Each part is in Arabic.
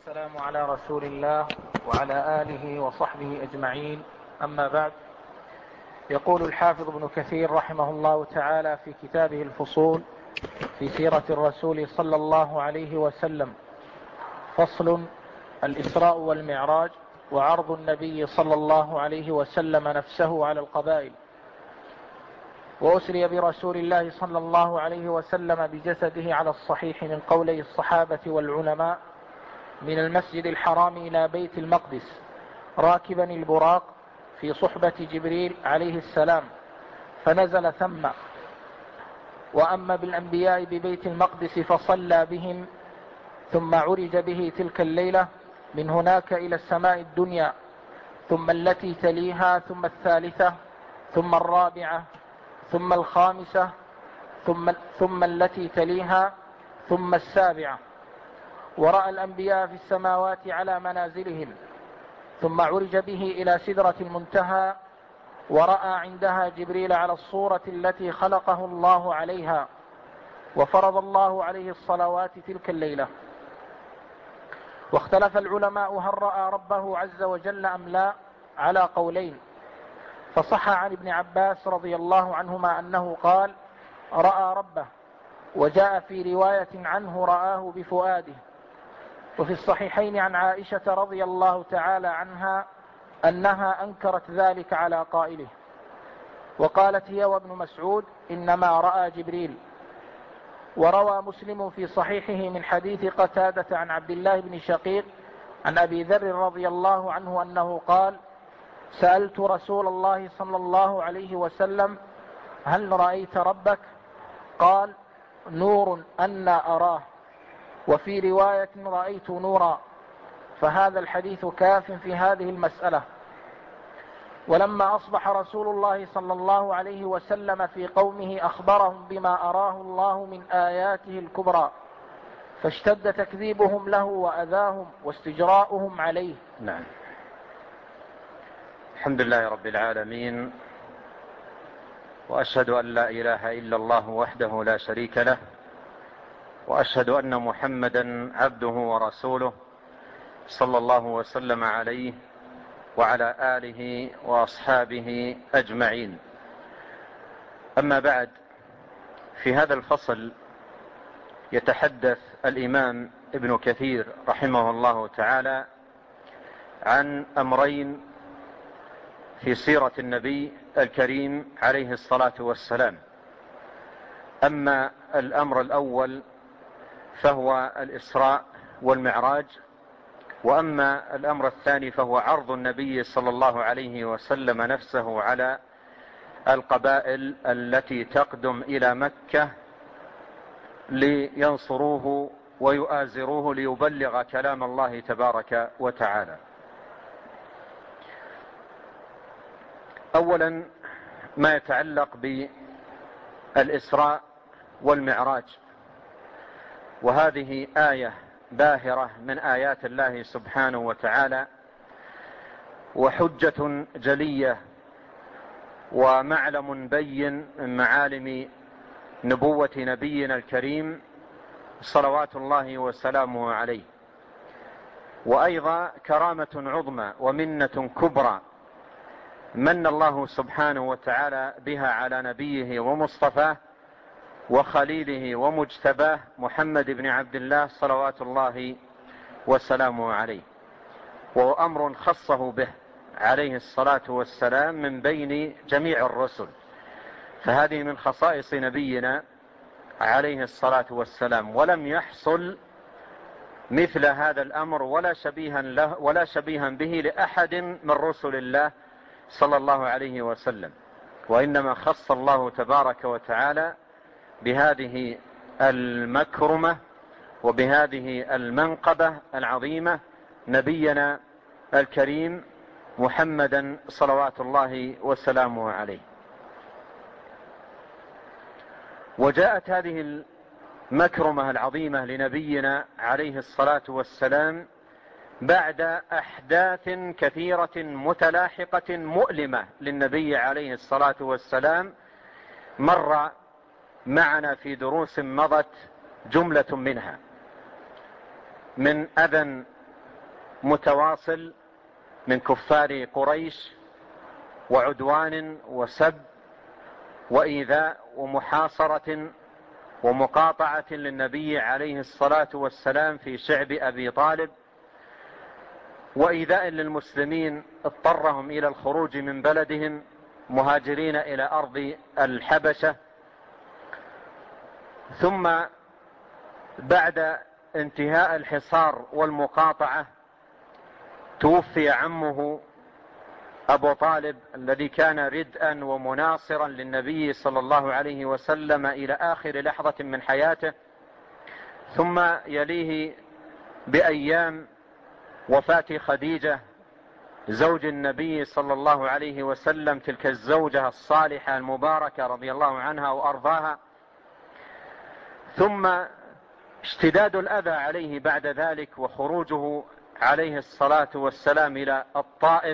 والسلام على رسول الله وعلى آله وصحبه أجمعين. أما بعد، يقول الحافظ ابن كثير رحمه الله تعالى في كتابه الفصول في سيرة الرسول صلى الله عليه وسلم: فصل: الإسراء والمعراج وعرض النبي صلى الله عليه وسلم نفسه على القبائل. وأسري برسول الله صلى الله عليه وسلم بجسده على الصحيح من قولي الصحابة والعلماء من المسجد الحرام إلى بيت المقدس راكبا البراق في صحبة جبريل عليه السلام فنزل ثم. وأما بالأنبياء ببيت المقدس فصلى بهم، ثم عرج به تلك الليلة من هناك إلى السماء الدنيا، ثم التي تليها، ثم الثالثة، ثم الرابعة، ثم الخامسة، ثم التي تليها، ثم السابعة. ورأى الأنبياء في السماوات على منازلهم، ثم عرج به إلى سدرة المنتهى، ورأى عندها جبريل على الصورة التي خلقه الله عليها، وفرض الله عليه الصلوات تلك الليلة. واختلف العلماء هل رأى ربه عز وجل أم لا على قولين، فصح عن ابن عباس رضي الله عنهما أنه قال: رأى ربه. وجاء في رواية عنه: رآه بفؤاده. وفي الصحيحين عن عائشة رضي الله تعالى عنها أنها أنكرت ذلك على قائله، وقالت هي وابن مسعود: إنما رأى جبريل. وروى مسلم في صحيحه من حديث قتادة عن عبد الله بن شقيق عن أبي ذر رضي الله عنه أنه قال: سألت رسول الله صلى الله عليه وسلم: هل رأيت ربك؟ قال: نور أنا أراه. وفي رواية: رأيت نورا. فهذا الحديث كاف في هذه المسألة. ولما أصبح رسول الله صلى الله عليه وسلم في قومه أخبرهم بما أراه الله من آياته الكبرى، فاشتد تكذيبهم له وأذاهم واستجراؤهم عليه. نعم. الحمد لله رب العالمين، وأشهد أن لا إله إلا الله وحده لا شريك له، وأشهد أن محمدا عبده ورسوله صلى الله وسلم عليه وعلى آله وأصحابه أجمعين. أما بعد، في هذا الفصل يتحدث الإمام ابن كثير رحمه الله تعالى عن أمرين في سيرة النبي الكريم عليه الصلاة والسلام. أما الأمر الأول فهو الإسراء والمعراج، وأما الأمر الثاني فهو عرض النبي صلى الله عليه وسلم نفسه على القبائل التي تقدم إلى مكة لينصروه ويؤازروه ليبلغ كلام الله تبارك وتعالى. أولا ما يتعلق بالإسراء والمعراج، وهذه آية باهرة من آيات الله سبحانه وتعالى، وحجة جلية ومعلم بين من معالم نبوة نبينا الكريم صلوات الله وسلامه عليه، وأيضا كرامة عظمى ومنة كبرى من الله سبحانه وتعالى بها على نبيه ومصطفاه وخليله ومجتباه محمد بن عبد الله صلوات الله وسلامه عليه، وهو أمر خصه به عليه الصلاة والسلام من بين جميع الرسل، فهذه من خصائص نبينا عليه الصلاة والسلام، ولم يحصل مثل هذا الأمر ولا شبيها به لأحد من رسل الله صلى الله عليه وسلم، وإنما خص الله تبارك وتعالى بهذه المكرمة وبهذه المنقبة العظيمة نبينا الكريم محمدا صلوات الله وسلامه عليه. وجاءت هذه المكرمة العظيمة لنبينا عليه الصلاة والسلام بعد أحداث كثيرة متلاحقة مؤلمة للنبي عليه الصلاة والسلام، مر معنا في دروس مضت جملة منها من أذى متواصل من كفار قريش وعدوان وسب وإيذاء ومحاصرة ومقاطعة للنبي عليه الصلاة والسلام في شعب أبي طالب، وإيذاء للمسلمين اضطرهم إلى الخروج من بلدهم مهاجرين إلى أرض الحبشة. ثم بعد انتهاء الحصار والمقاطعة توفي عمه أبو طالب الذي كان ردءا ومناصرا للنبي صلى الله عليه وسلم إلى آخر لحظة من حياته. ثم يليه بأيام وفاة خديجة زوج النبي صلى الله عليه وسلم، تلك الزوجة الصالحة المباركة رضي الله عنها وأرضاها. ثم اشتداد الأذى عليه بعد ذلك وخروجه عليه الصلاة والسلام إلى الطائف،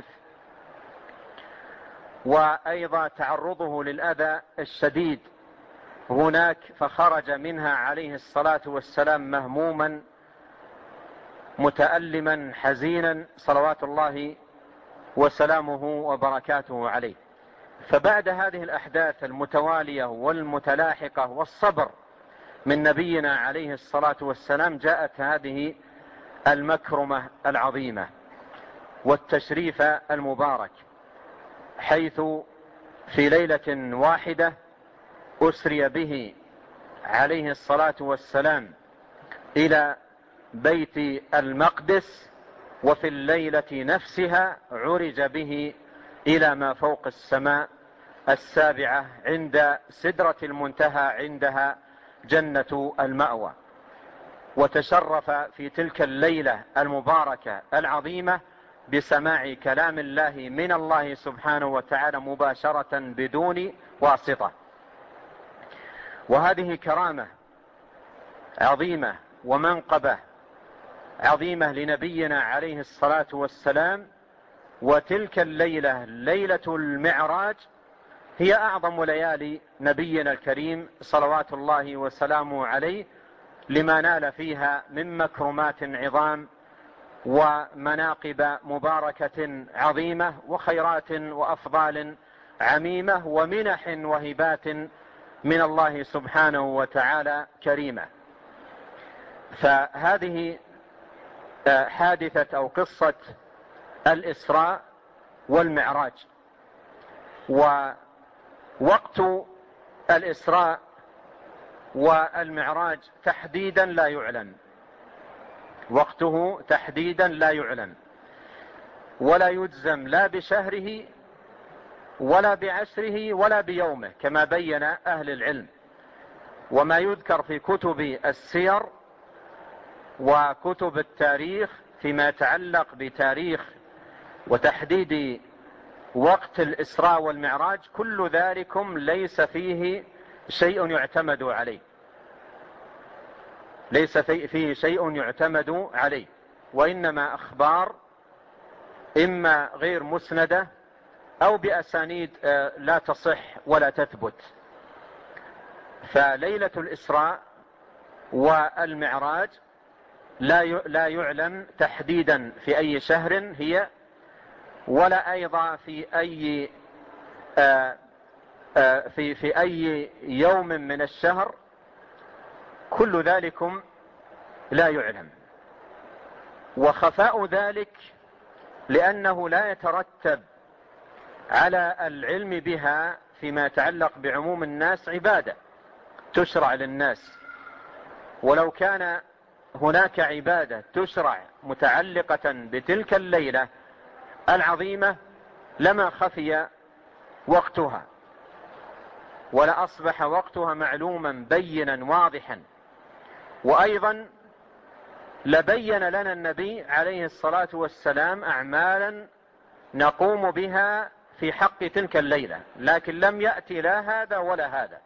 وأيضا تعرضه للأذى الشديد هناك، فخرج منها عليه الصلاة والسلام مهموما متألما حزينا صلوات الله وسلامه وبركاته عليه. فبعد هذه الأحداث المتوالية والمتلاحقة والصبر من نبينا عليه الصلاة والسلام جاءت هذه المكرمة العظيمة والتشريف المبارك، حيث في ليلة واحدة أسري به عليه الصلاة والسلام إلى بيت المقدس، وفي الليلة نفسها عرج به إلى ما فوق السماء السابعة عند سدرة المنتهى، عندها جنة المأوى. وتشرف في تلك الليلة المباركة العظيمة بسماع كلام الله من الله سبحانه وتعالى مباشرة بدون واسطة. وهذه كرامة عظيمة ومنقبة عظيمة لنبينا عليه الصلاة والسلام. وتلك الليلة ليلة المعراج هي أعظم ليالي نبينا الكريم صلوات الله وسلامه عليه، لما نال فيها من مكرمات عظام ومناقب مباركة عظيمة وخيرات وأفضال عميمة ومنح وهبات من الله سبحانه وتعالى كريمة. فهذه حادثة أو قصة الإسراء والمعراج. ووقت الإسراء والمعراج تحديدا لا يعلن، وقته تحديدا لا يعلن، ولا يجزم لا بشهره ولا بعشره ولا بيومه كما بين أهل العلم. وما يذكر في كتب السير وكتب التاريخ فيما يتعلق بتاريخ وتحديد وقت الإسراء والمعراج كل ذلكم ليس فيه شيء يعتمد عليه، ليس فيه شيء يعتمد عليه، وإنما أخبار إما غير مسندة أو بأسانيد لا تصح ولا تثبت. فليلة الإسراء والمعراج لا يعلم تحديدا في أي شهر هي، ولا أيضا في أي يوم من الشهر، كل ذلكم لا يعلم. وخفاء ذلك لأنه لا يترتب على العلم بها فيما يتعلق بعموم الناس عبادة تشرع للناس. ولو كان هناك عبادة تشرع متعلقة بتلك الليلة العظيمة لما خفي وقتها، ولا أصبح وقتها معلوما بينا واضحا. وأيضا لبين لنا النبي عليه الصلاة والسلام أعمالا نقوم بها في حق تلك الليلة، لكن لم يأتي لا هذا ولا هذا،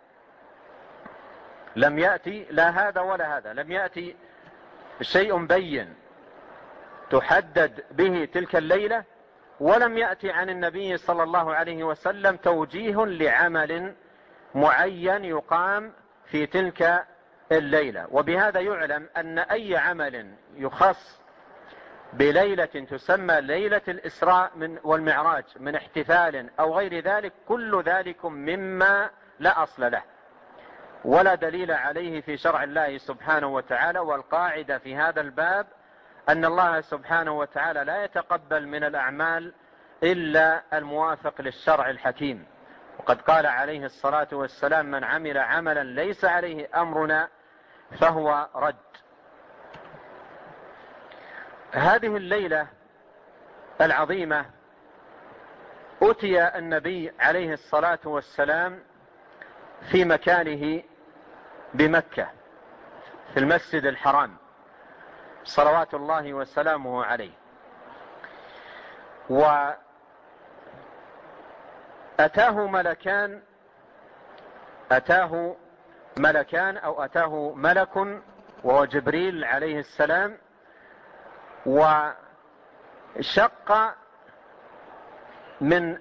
لم يأتي لا هذا ولا هذا، لم يأتي شيء بين تحدد به تلك الليلة، ولم يأتي عن النبي صلى الله عليه وسلم توجيه لعمل معين يقام في تلك الليلة. وبهذا يعلم أن أي عمل يخص بليلة تسمى ليلة الإسراء والمعراج من احتفال أو غير ذلك، كل ذلك مما لا أصل له ولا دليل عليه في شرع الله سبحانه وتعالى. والقاعدة في هذا الباب أن الله سبحانه وتعالى لا يتقبل من الأعمال إلا الموافق للشرع الحكيم. وقد قال عليه الصلاة والسلام: من عمل عملا ليس عليه أمرنا فهو رد. هذه الليلة العظيمة أتي النبي عليه الصلاة والسلام في مكانه بمكة في المسجد الحرام صلوات الله وسلامه عليه، وأتاه ملكان أو أتاه ملك وهو جبريل عليه السلام، وشق من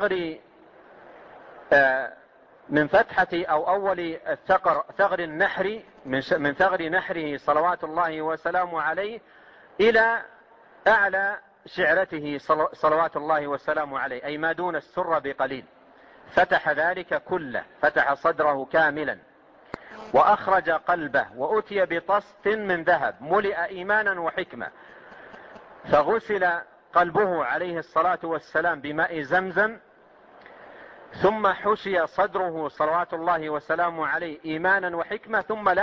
فتحة أو أول ثغر النحر من ثغر نحره صلوات الله وسلامه عليه إلى أعلى شعرته صلوات الله وسلامه عليه، أي ما دون السر بقليل. فتح ذلك كله، فتح صدره كاملا وأخرج قلبه، وأتي بطست من ذهب ملئ إيمانا وحكمة، فغسل قلبه عليه الصلاة والسلام بماء زمزم، ثم حشي صدره صلوات الله وسلامه عليه إيمانا وحكمة،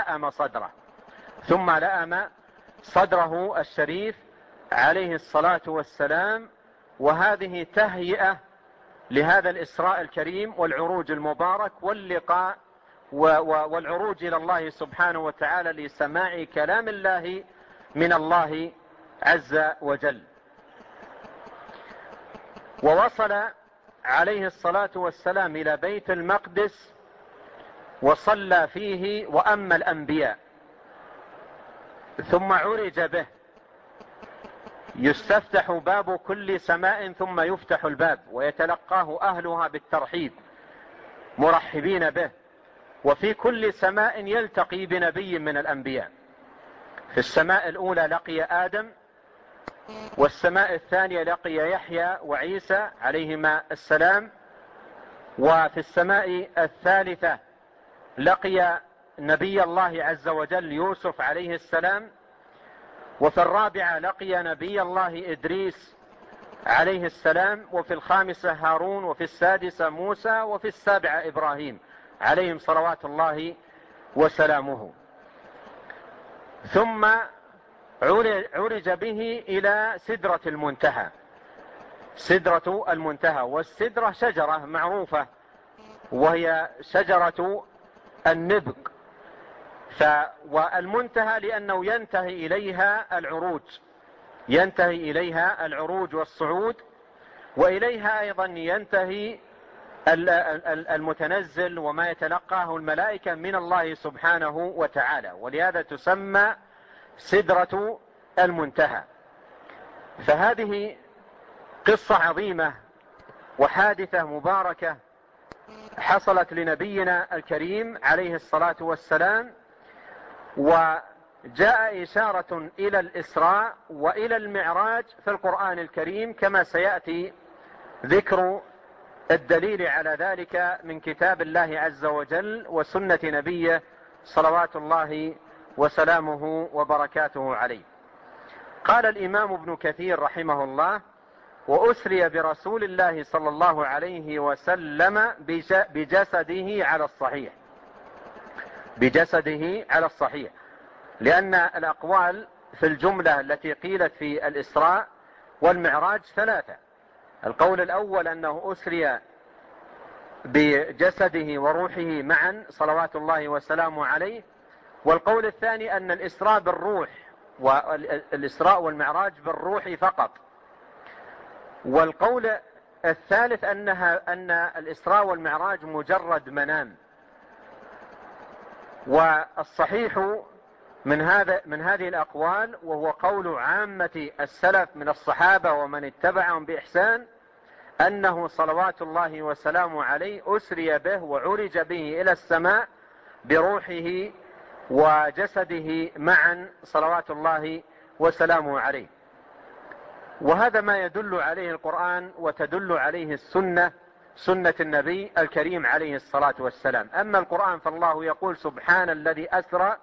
ثم لأم صدره الشريف عليه الصلاة والسلام. وهذه تهيئة لهذا الإسراء الكريم والعروج المبارك واللقاء والعروج إلى الله سبحانه وتعالى لسماع كلام الله من الله عز وجل. ووصل عليه الصلاة والسلام إلى بيت المقدس وصلى فيه وأما الأنبياء، ثم عرج به، يستفتح باب كل سماء ثم يفتح الباب ويتلقاه أهلها بالترحيب مرحبين به، وفي كل سماء يلتقي بنبي من الأنبياء. في السماء الأولى لقي آدم، والسماء الثانية لقي يحيى وعيسى عليهما السلام، وفي السماء الثالثة لقي نبي الله عز وجل يوسف عليه السلام، وفي الرابعة لقي نبي الله إدريس عليه السلام، وفي الخامسة هارون، وفي السادسة موسى، وفي السابعة إبراهيم عليهم صلوات الله وسلامه. ثم عرج به إلى سدرة المنتهى. والسدرة شجرة معروفة وهي شجرة النبق، والمنتهى لأنه ينتهي إليها العروج والصعود، وإليها أيضا ينتهي المتنزل وما يتلقاه الملائكة من الله سبحانه وتعالى، ولهذا تسمى سدرة المنتهى. فهذه قصة عظيمة وحادثة مباركة حصلت لنبينا الكريم عليه الصلاة والسلام، وجاء إشارة إلى الإسراء وإلى المعراج في القرآن الكريم، كما سيأتي ذكر الدليل على ذلك من كتاب الله عز وجل وسنة نبيه صلوات الله وسلامه وبركاته عليه. قال الإمام ابن كثير رحمه الله: وأسري برسول الله صلى الله عليه وسلم بجسده على الصحيح، لأن الأقوال في الجملة التي قيلت في الإسراء والمعراج ثلاثة. القول الأول أنه أسري بجسده وروحه معا صلوات الله وسلامه عليه، والقول الثاني أن الإسراء بالروح، والإسراء والمعراج بالروح فقط، والقول الثالث أن الإسراء والمعراج مجرد منام. والصحيح من هذه الأقوال، وهو قول عامة السلف من الصحابة ومن اتبعهم بإحسان، أنه صلوات الله وسلامه عليه أسري به وعرج به إلى السماء بروحه وجسده معا صلوات الله وسلامه عليه. وهذا ما يدل عليه القرآن وتدل عليه السنة، سنة النبي الكريم عليه الصلاة والسلام. أما القرآن فالله يقول سبحان الذي أسرى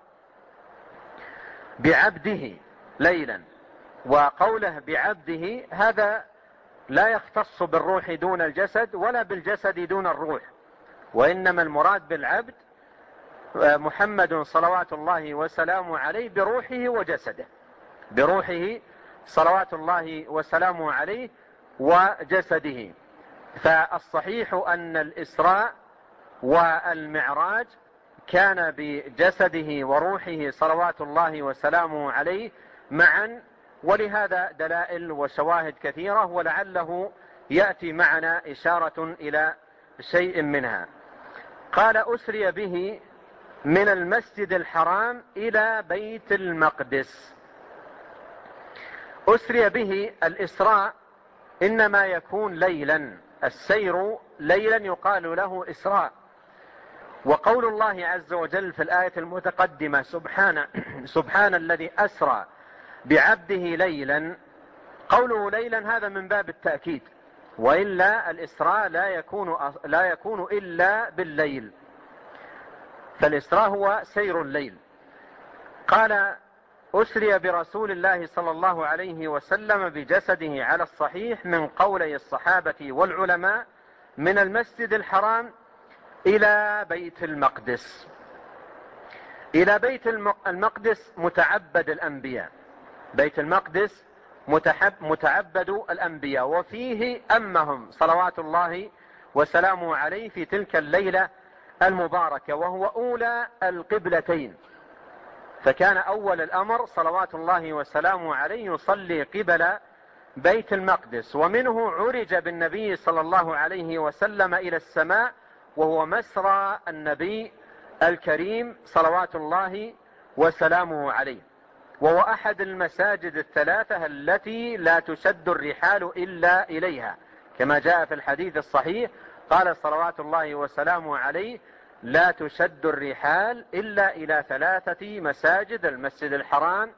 بعبده ليلا، وقوله بعبده هذا لا يختص بالروح دون الجسد ولا بالجسد دون الروح، وإنما المراد بالعبد محمد صلوات الله وسلامه عليه بروحه وجسده، بروحه صلوات الله وسلامه عليه وجسده. فالصحيح أن الإسراء والمعراج كان بجسده وروحه صلوات الله وسلامه عليه معا، ولهذا دلائل وشواهد كثيرة، ولعله يأتي معنا إشارة إلى شيء منها. قال أسري به من المسجد الحرام إلى بيت المقدس. أسري به، الإسراء إنما يكون ليلا، السير ليلا يقال له إسراء. وقول الله عز وجل في الآية المتقدمة سبحان الذي أسرى بعبده ليلا، قوله ليلا هذا من باب التأكيد، وإلا الإسراء لا يكون إلا بالليل، فالإسراء هو سير الليل. قال أسري برسول الله صلى الله عليه وسلم بجسده على الصحيح من قولي الصحابة والعلماء من المسجد الحرام إلى بيت المقدس. إلى بيت المقدس متعبد الأنبياء، بيت المقدس متعبد الأنبياء، وفيه أمهم صلوات الله وسلامه عليه في تلك الليلة المباركة، وهو أولى القبلتين، فكان أول الأمر صلوات الله وسلامه عليه يصلي قبل بيت المقدس، ومنه عرج بالنبي صلى الله عليه وسلم إلى السماء، وهو مسرى النبي الكريم صلوات الله وسلامه عليه، وهو أحد المساجد الثلاثة التي لا تشد الرحال إلا إليها، كما جاء في الحديث الصحيح قال صلوات الله وسلامه عليه لا تشد الرحال إلا إلى ثلاثة مساجد: المسجد الحرام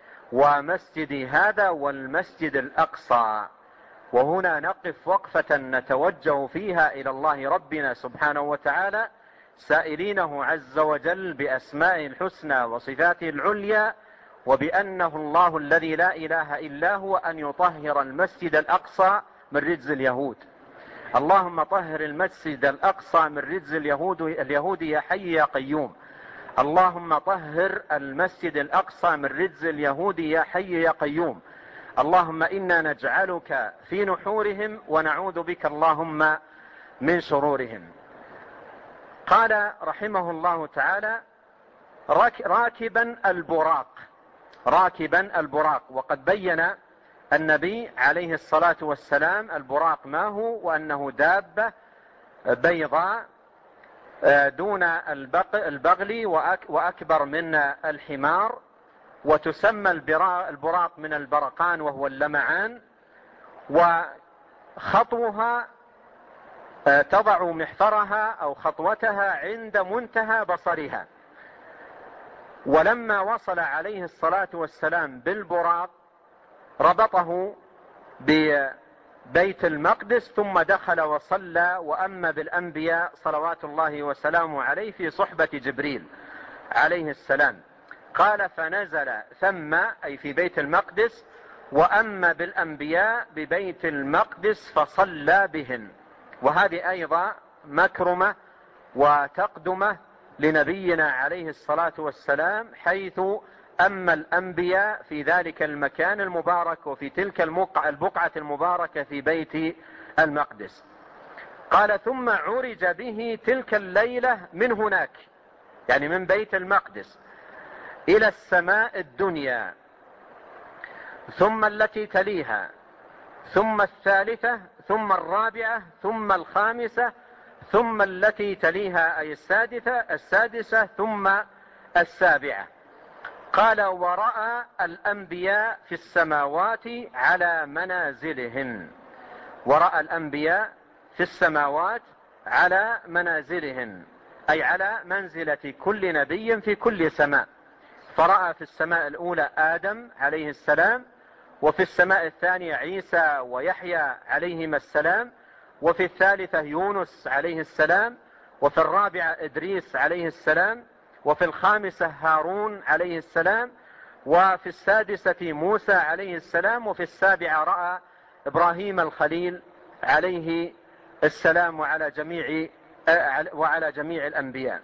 ومسجد هذا والمسجد الأقصى. وهنا نقف وقفة نتوجه فيها إلى الله ربنا سبحانه وتعالى، سائلينه عز وجل بأسمائه الحسنى وصفاته العليا، وبأنه الله الذي لا إله إلا هو، أن يطهر المسجد الأقصى من رجز اليهود. اللهم طهر المسجد الأقصى من رجز اليهود يا حي يا قيوم. اللهم طهر المسجد الأقصى من رجز اليهود يا حي يا قيوم. اللهم إنا نجعلك في نحورهم ونعوذ بك اللهم من شرورهم. قال رحمه الله تعالى راكبا البراق، وقد بين النبي عليه الصلاة والسلام البراق ما هو، وأنه دابة بيضاء دون البغل وأكبر من الحمار، وتسمى البراق من البرقان وهو اللمعان، وخطوها تضع محفرها أو خطوتها عند منتهى بصرها. ولما وصل عليه الصلاة والسلام بالبراق ربطه ببيت المقدس، ثم دخل وصلى وأما بالأنبياء صلوات الله وسلامه عليه في صحبة جبريل عليه السلام. قال فنزل ثم، أي في بيت المقدس، وأما بالأنبياء ببيت المقدس فصلى بهم. وهذه أيضا مكرمة وتقدمة لنبينا عليه الصلاة والسلام، حيث أما الأنبياء في ذلك المكان المبارك وفي تلك البقعة المباركة في بيت المقدس. قال ثم عرج به تلك الليلة من هناك، يعني من بيت المقدس، إلى السماء الدنيا، ثم التي تليها، ثم الثالثة، ثم الرابعة، ثم الخامسة، ثم التي تليها أي السادسة، ثم السابعة. قال ورأى الأنبياء في السماوات على منازلهن، ورأى الأنبياء في السماوات على منازلهن، أي على منزلة كل نبي في كل سماء. فرأى في السماء الأولى آدم عليه السلام، وفي السماء الثانية عيسى ويحيى عليهما السلام، وفي الثالثة يونس عليه السلام، وفي الرابعة إدريس عليه السلام، وفي الخامسة هارون عليه السلام، وفي السادسة موسى عليه السلام، وفي السابعة رأى إبراهيم الخليل عليه السلام وعلى جميع الأنبياء.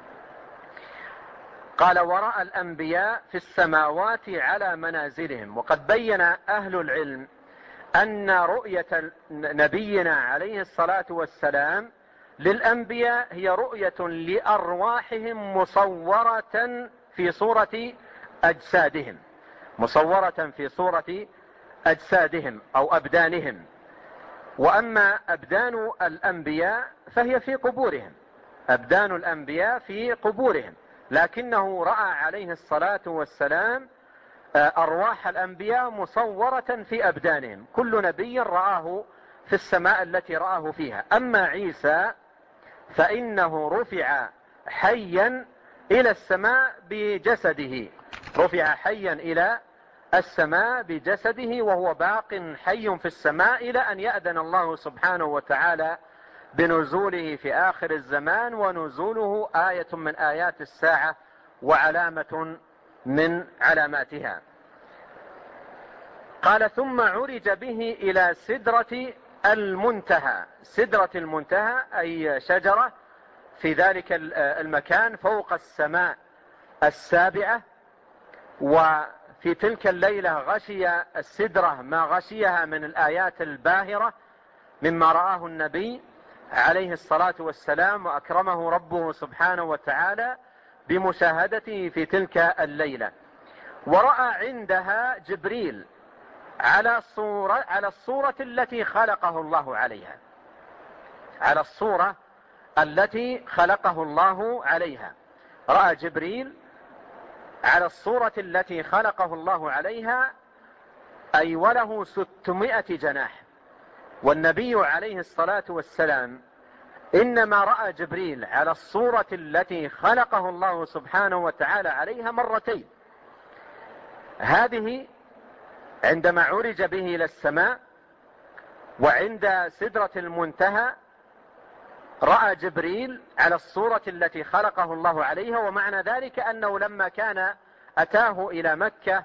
قال ورأى الأنبياء في السماوات على منازلهم. وقد بين أهل العلم أن رؤية نبينا عليه الصلاة والسلام للأنبياء هي رؤية لأرواحهم مصورة في صورة أجسادهم، مصورة في صورة أجسادهم أو أبدانهم. وأما أبدان الأنبياء فهي في قبورهم، أبدان الأنبياء في قبورهم، لكنه رأى عليه الصلاة والسلام أرواح الأنبياء مصورة في أبدانهم. كل نبي رآه في السماء التي رآه فيها. أما عيسى فإنه رفع حيا إلى السماء بجسده، رفع حيا إلى السماء بجسده، وهو باق حي في السماء إلى أن يأذن الله سبحانه وتعالى بنزوله في آخر الزمان، ونزوله آية من آيات الساعة وعلامة من علاماتها. قال ثم عرج به إلى سدرة المنتهى. سدرة المنتهى أي شجرة في ذلك المكان فوق السماء السابعة. وفي تلك الليلة غشي السدرة ما غشيها من الآيات الباهرة مما رآه النبي عليه الصلاة والسلام، وأكرمه ربه سبحانه وتعالى بمشاهدته في تلك الليلة. ورأى عندها جبريل على الصورة التي خلقه الله عليها، على الصورة التي خلقه الله عليها. رأى جبريل على الصورة التي خلقه الله عليها، أي وله 600 جناح. والنبي عليه الصلاة والسلام إنما رأى جبريل على الصورة التي خلقه الله سبحانه وتعالى عليها مرتين. هذه عندما عرج به إلى السماء، وعند سدرة المنتهى رأى جبريل على الصورة التي خلقه الله عليها. ومعنى ذلك أنه لما كان أتاه إلى مكة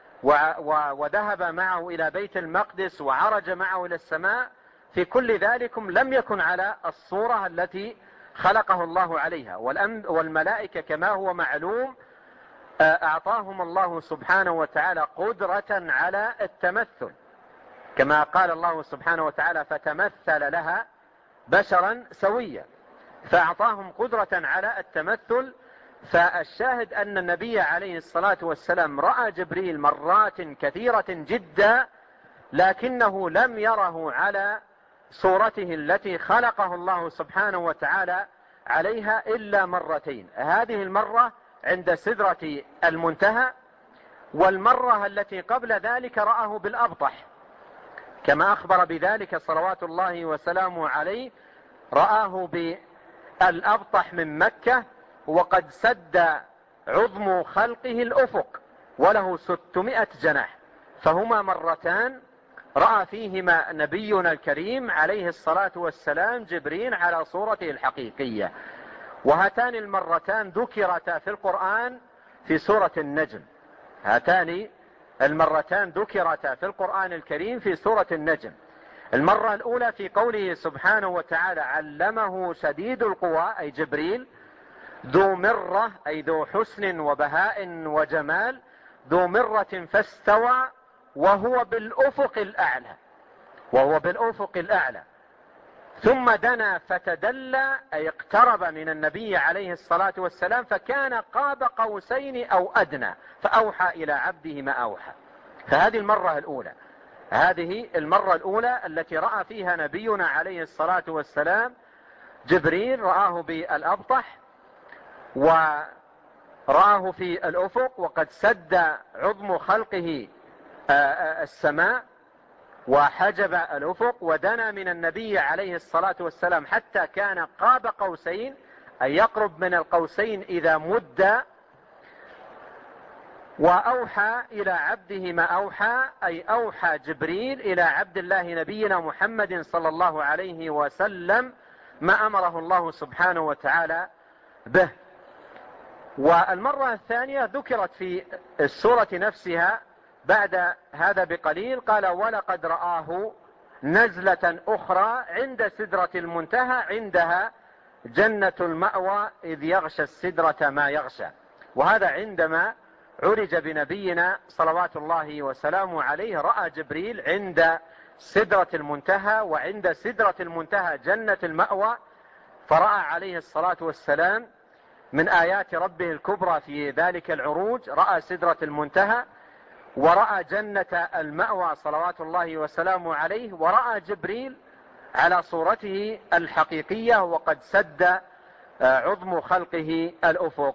وذهب معه إلى بيت المقدس وعرج معه إلى السماء، في كل ذلكم لم يكن على الصورة التي خلقه الله عليها. والملائكة كما هو معلوم أعطاهم الله سبحانه وتعالى قدرة على التمثل، كما قال الله سبحانه وتعالى فتمثل لها بشرا سويا، فأعطاهم قدرة على التمثل. فالشاهد أن النبي عليه الصلاة والسلام رأى جبريل مرات كثيرة جدا، لكنه لم يره على صورته التي خلقه الله سبحانه وتعالى عليها إلا مرتين. هذه المرة عند سدرة المنتهى، والمرة التي قبل ذلك رآه بالأبطح كما أخبر بذلك صلوات الله وسلامه عليه. رآه بالأبطح من مكة، وقد سد عظم خلقه الأفق، وله 600 جناح. فهما مرتان رأى فيهما نبينا الكريم عليه الصلاة والسلام جبريل على صورته الحقيقية. وهاتان المرتان ذكرتا في القرآن في سورة النجم. هاتان المرتان ذكرتا في القرآن الكريم في سورة النجم. المرة الأولى في قوله سبحانه وتعالى علمه شديد القوى أي جبريل، ذو مرة أي ذو حسن وبهاء وجمال، ذو مرة فاستوى وهو بالأفق الأعلى، وهو بالأفق الأعلى. ثم دنا فتدلى أي اقترب من النبي عليه الصلاة والسلام، فكان قاب قوسين أو أدنى، فأوحى إلى عبده ما أوحى. فهذه المرة الأولى، هذه المرة الأولى التي رأى فيها نبينا عليه الصلاة والسلام جبريل، رآه بالأبطح ورآه في الأفق، وقد سد عظم خلقه السماء وحجب الأفق، ودنا من النبي عليه الصلاة والسلام حتى كان قاب قوسين أي يقرب من القوسين إذا مد وأوحى إلى عبده ما أوحى، أي أوحى جبريل إلى عبد الله نبينا محمد صلى الله عليه وسلم ما أمره الله سبحانه وتعالى به. والمرة الثانية ذكرت في السورة نفسها بعد هذا بقليل، قال ولقد رآه نزلة أخرى عند سدرة المنتهى عندها جنة المأوى إذ يغشى السدرة ما يغشى. وهذا عندما عرج بنبينا صلوات الله وسلامه عليه رأى جبريل عند سدرة المنتهى، وعند سدرة المنتهى جنة المأوى، فرأى عليه الصلاة والسلام من آيات ربه الكبرى في ذلك العروج، رأى سدرة المنتهى ورأى جنة المأوى صلوات الله وسلامه عليه، ورأى جبريل على صورته الحقيقية وقد سد عظم خلقه الأفق.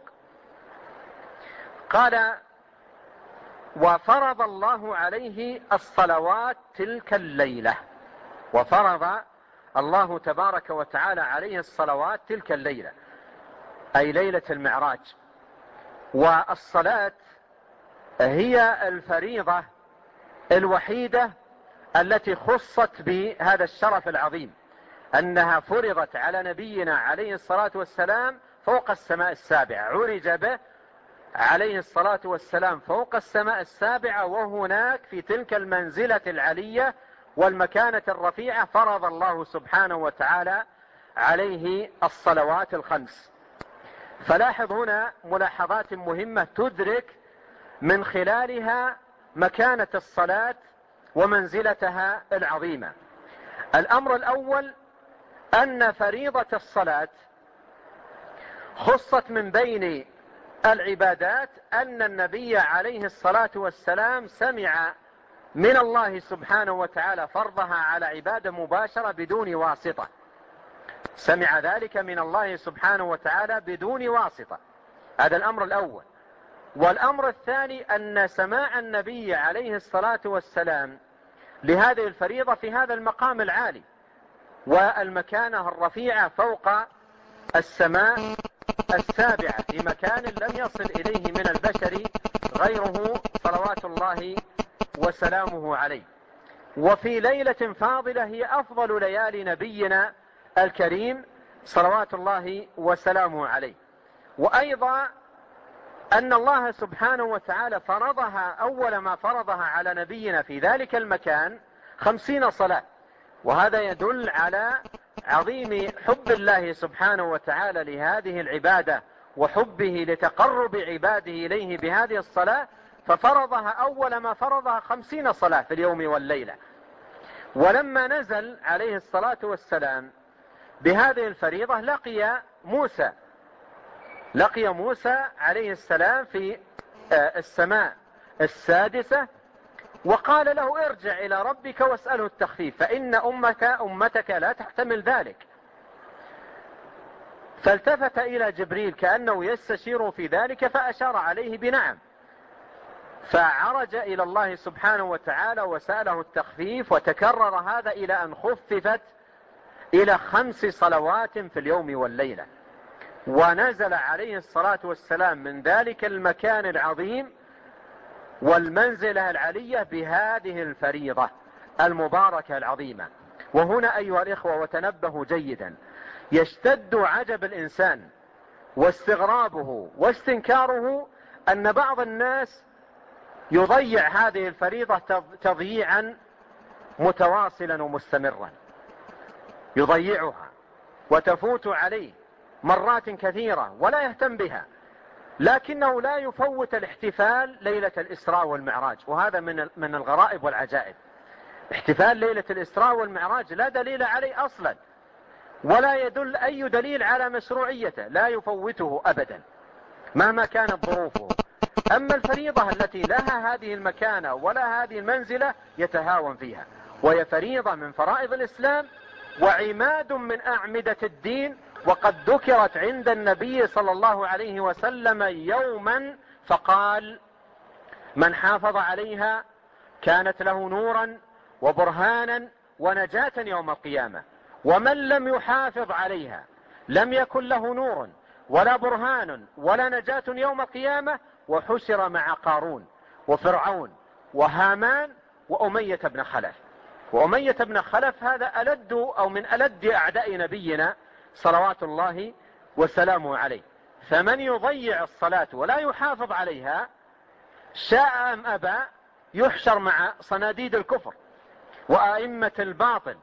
قال وفرض الله عليه الصلوات تلك الليلة، وفرض الله تبارك وتعالى عليه الصلوات تلك الليلة أي ليلة المعراج. والصلاة هي الفريضة الوحيدة التي خصت بهذا الشرف العظيم، أنها فرضت على نبينا عليه الصلاة والسلام فوق السماء السابعة، عرج به عليه الصلاة والسلام فوق السماء السابعة، وهناك في تلك المنزلة العلية والمكانة الرفيعة فرض الله سبحانه وتعالى عليه الصلوات الخمس. فلاحظ هنا ملاحظات مهمة تدرك من خلالها مكانة الصلاة ومنزلتها العظيمة. الأمر الأول أن فريضة الصلاة خصت من بين العبادات أن النبي عليه الصلاة والسلام سمع من الله سبحانه وتعالى فرضها على عبادة مباشرة بدون واسطة، سمع ذلك من الله سبحانه وتعالى بدون واسطة. هذا الأمر الأول. والأمر الثاني أن سماع النبي عليه الصلاة والسلام لهذه الفريضة في هذا المقام العالي والمكانة الرفيعة فوق السماء السابعة، في مكان لم يصل إليه من البشر غيره صلوات الله وسلامه عليه، وفي ليلة فاضلة هي أفضل ليالي نبينا الكريم صلوات الله وسلامه عليه. وأيضا أن الله سبحانه وتعالى فرضها أول ما فرضها على نبينا في ذلك المكان 50 صلاة، وهذا يدل على عظيم حب الله سبحانه وتعالى لهذه العبادة وحبه لتقرب عباده إليه بهذه الصلاة، ففرضها أول ما فرضها 50 صلاة في اليوم والليلة. ولما نزل عليه الصلاة والسلام بهذه الفريضة لقي موسى عليه السلام في السماء السادسة، وقال له ارجع إلى ربك واسأله التخفيف فإن أمتك لا تحتمل ذلك. فالتفت إلى جبريل كأنه يستشير في ذلك فأشار عليه بنعم، فعرج إلى الله سبحانه وتعالى وسأله التخفيف، وتكرر هذا إلى أن خففت إلى 5 صلوات في اليوم والليلة. ونزل عليه الصلاة والسلام من ذلك المكان العظيم والمنزلة العلية بهذه الفريضة المباركة العظيمة. وهنا أيها الإخوة وتنبهوا جيدا، يشتد عجب الإنسان واستغرابه واستنكاره أن بعض الناس يضيع هذه الفريضة تضييعا متواصلا ومستمرا، يضيعها وتفوت عليه مرات كثيرة ولا يهتم بها، لكنه لا يفوت الاحتفال ليلة الإسراء والمعراج. وهذا من الغرائب والعجائب. احتفال ليلة الإسراء والمعراج لا دليل عليه أصلا، ولا يدل أي دليل على مشروعيته، لا يفوته أبدا مهما كانت ظروفه. أما الفريضة التي لها هذه المكانة ولا هذه المنزلة يتهاون فيها، وهي فريضة من فرائض الإسلام وعماد من أعمدة الدين، وقد ذكرت عند النبي صلى الله عليه وسلم يوما فقال من حافظ عليها كانت له نورا وبرهانا ونجاة يوم القيامة، ومن لم يحافظ عليها لم يكن له نور ولا برهان ولا نجاة يوم القيامة وحشر مع قارون وفرعون وهامان وأمية بن خلف. وأمية بن خلف هذا ألد أو من ألد أعداء نبينا صلوات الله وسلامه عليه. فمن يضيع الصلاة ولا يحافظ عليها شاء أم أبى يحشر مع صناديد الكفر وأئمة الباطل.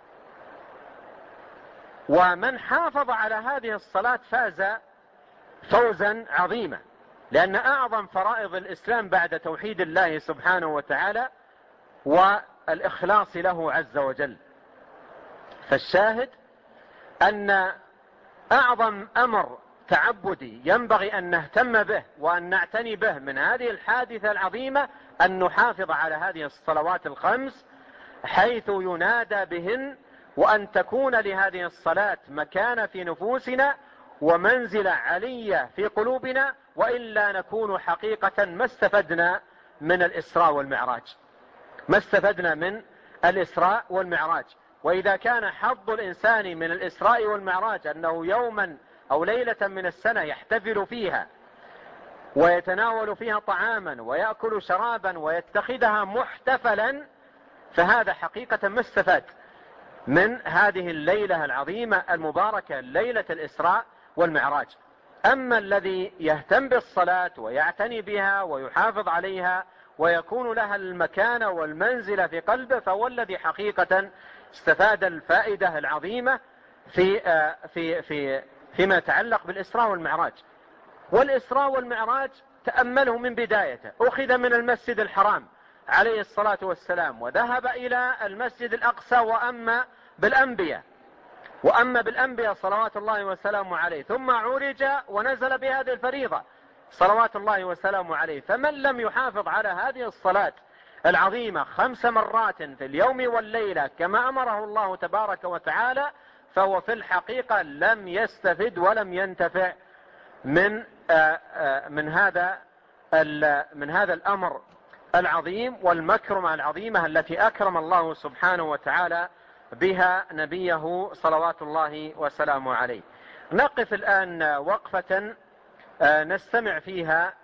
ومن حافظ على هذه الصلاة فاز فوزا عظيما، لأن أعظم فرائض الإسلام بعد توحيد الله سبحانه وتعالى والإخلاص له عز وجل. فالشاهد أن أعظم أمر تعبدي ينبغي أن نهتم به وأن نعتني به من هذه الحادثة العظيمة أن نحافظ على هذه الصلوات الخمس حيث ينادى بهن، وأن تكون لهذه الصلاة مكانة في نفوسنا ومنزلة علية في قلوبنا، وإلا نكون حقيقة ما استفدنا من الإسراء والمعراج، ما استفدنا من الإسراء والمعراج. وإذا كان حظ الإنسان من الإسراء والمعراج أنه يوما أو ليلة من السنة يحتفل فيها ويتناول فيها طعاما ويأكل شرابا ويتخذها محتفلا، فهذا حقيقة ما استفاد من هذه الليلة العظيمة المباركة، ليلة الإسراء والمعراج. أما الذي يهتم بالصلاة ويعتني بها ويحافظ عليها ويكون لها المكانة والمنزلة في قلبه، فهو الذي حقيقة استفاد الفائدة العظيمة فيما يتعلق بالإسراء والمعراج. والإسراء والمعراج تأمله من بدايته، أخذ من المسجد الحرام عليه الصلاة والسلام وذهب إلى المسجد الأقصى وأما بالأنبياء صلوات الله وسلامه عليه، ثم عرج ونزل بهذه الفريضة صلوات الله وسلامه عليه. فمن لم يحافظ على هذه الصلاة العظيمة 5 مرات في اليوم والليلة كما أمره الله تبارك وتعالى، فهو في الحقيقة لم يستفد ولم ينتفع من هذا الأمر العظيم والمكرمة العظيمة التي أكرم الله سبحانه وتعالى بها نبيه صلوات الله وسلامه عليه. نقف الآن وقفة نستمع فيها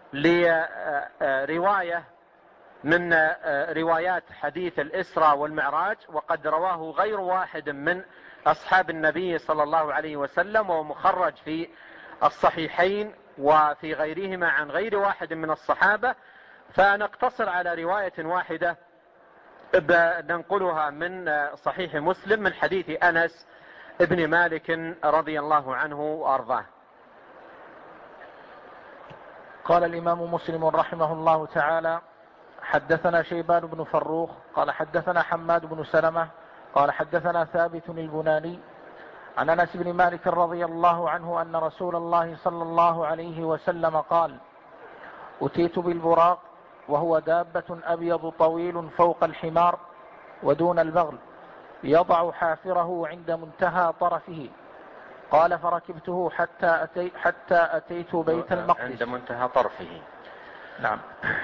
لرواية من روايات حديث الإسراء والمعراج، وقد رواه غير واحد من أصحاب النبي صلى الله عليه وسلم، ومخرج في الصحيحين وفي غيرهما عن غير واحد من الصحابة. فنقتصر على رواية واحدة ننقلها من صحيح مسلم من حديث أنس ابن مالك رضي الله عنه وأرضاه. قال الإمام مسلم رحمه الله تعالى: حدثنا شيبان بن فروخ قال حدثنا حماد بن سلمة قال حدثنا ثابت البناني عن أنس بن مالك رضي الله عنه أن رسول الله صلى الله عليه وسلم قال: أتيت بالبراق وهو دابة أبيض طويل فوق الحمار ودون البغل، يضع حافره عند منتهى طرفه. قال: فركبته حتى أتيت بيت المقدس. عند منتهى طرفه. نعم.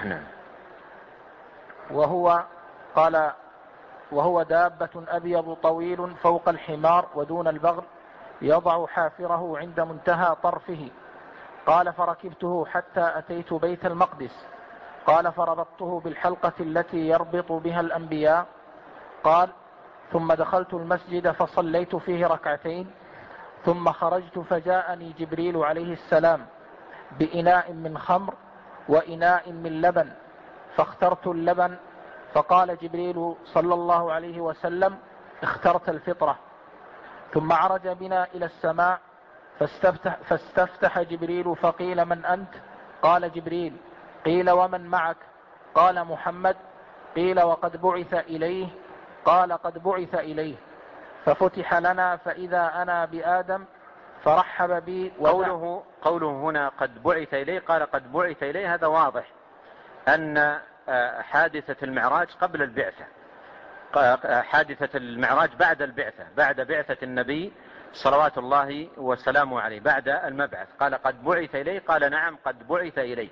وهو دابة أبيض طويل فوق الحمار ودون البغل، يضع حافره عند منتهى طرفه. قال: فركبته حتى أتيت بيت المقدس. قال: فربطته بالحلقة التي يربط بها الأنبياء. قال: ثم دخلت المسجد فصليت فيه ركعتين، ثم خرجت فجاءني جبريل عليه السلام بإناء من خمر وإناء من لبن، فاخترت اللبن. فقال جبريل صلى الله عليه وسلم: اخترت الفطرة. ثم عرج بنا إلى السماء فاستفتح جبريل فقيل: من أنت؟ قال: جبريل. قيل: ومن معك؟ قال: محمد. قيل: وقد بعث إليه؟ قال: قد بعث إليه. ففتح لنا فإذا أنا بآدم فرحب بي. قوله هنا قد بعث إليه، قال قد بعث إليه، هذا واضح أن حادثة المعراج قبل البعثة، حادثة المعراج بعد البعثة، بعد بعثة النبي صلوات الله وسلامه عليه، بعد المبعث. قال قد بعث إليه، قال نعم قد بعث إليه.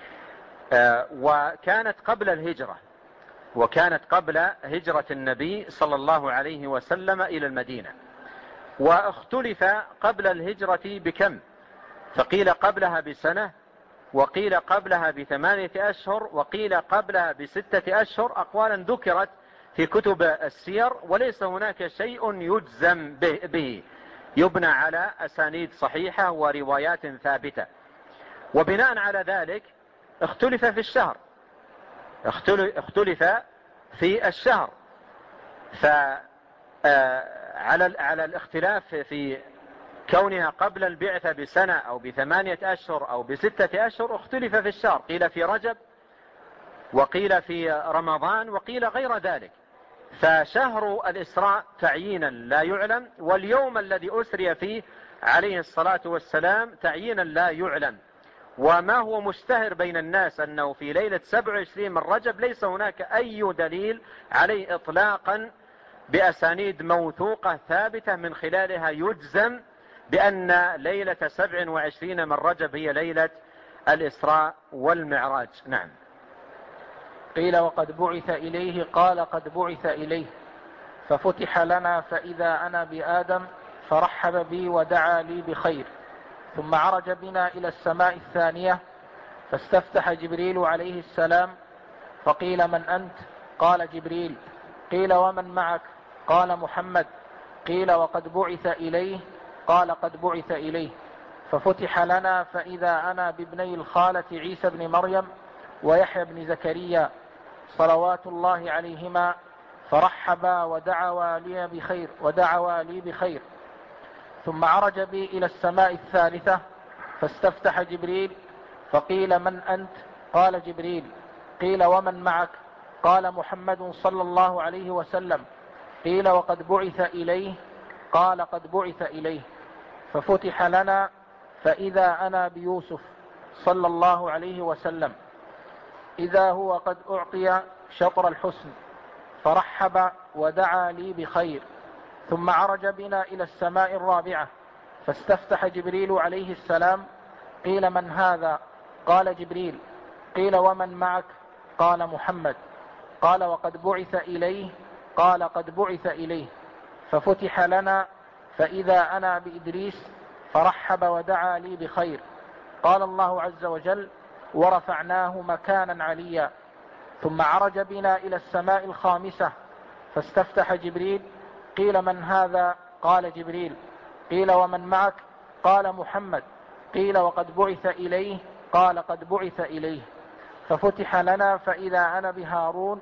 وكانت قبل الهجرة، وكانت قبل هجرة النبي صلى الله عليه وسلم إلى المدينة. واختلف قبل الهجرة بكم، فقيل قبلها بسنة، وقيل قبلها ب8 أشهر، وقيل قبلها ب6 أشهر، أقوالا ذكرت في كتب السير، وليس هناك شيء يجزم به، يبنى على أسانيد صحيحة وروايات ثابتة. وبناء على ذلك اختلف في الشهر، اختلف في الشهر. على الاختلاف في كونها قبل البعثة بسنة أو ب8 أشهر أو ب6 أشهر اختلف في الشهر، قيل في رجب وقيل في رمضان وقيل غير ذلك. فشهر الإسراء تعيينا لا يعلم، واليوم الذي أسري فيه عليه الصلاة والسلام تعيينا لا يعلم. وما هو مشتهر بين الناس أنه في ليلة 27 من رجب، ليس هناك أي دليل عليه إطلاقا بأسانيد موثوقة ثابتة من خلالها يجزم بأن ليلة 27 من رجب هي ليلة الإسراء والمعراج. نعم. قيل وقد بعث إليه، قال قد بعث إليه. ففتح لنا فإذا أنا بآدم فرحب بي ودعا لي بخير. ثم عرج بنا إلى السماء الثانية فاستفتح جبريل عليه السلام فقيل من أنت؟ قال جبريل. قيل ومن معك؟ قال محمد. قيل وقد بعث إليه؟ قال قد بعث إليه. ففتح لنا فإذا أنا بابني الخالة عيسى بن مريم ويحيى بن زكريا صلوات الله عليهما، فرحبا ودعوا لي بخير. ثم عرج بي إلى السماء الثالثة فاستفتح جبريل فقيل من أنت؟ قال جبريل. قيل ومن معك؟ قال محمد صلى الله عليه وسلم. قيل وقد بعث إليه؟ قال قد بعث إليه. ففتح لنا فإذا أنا بيوسف صلى الله عليه وسلم، إذا هو قد أعطي شطر الحسن، فرحب ودعا لي بخير. ثم عرج بنا إلى السماء الرابعة فاستفتح جبريل عليه السلام. قيل من هذا؟ قال جبريل. قيل ومن معك؟ قال محمد. قال وقد بعث إليه؟ قال قد بعث إليه. ففتح لنا فإذا أنا بإدريس فرحب ودعا لي بخير. قال الله عز وجل ورفعناه مكانا عليا. ثم عرج بنا إلى السماء الخامسة فاستفتح جبريل. قيل من هذا؟ قال جبريل. قيل ومن معك؟ قال محمد. قيل وقد بعث إليه؟ قال قد بعث إليه. ففتح لنا فإذا أنا بهارون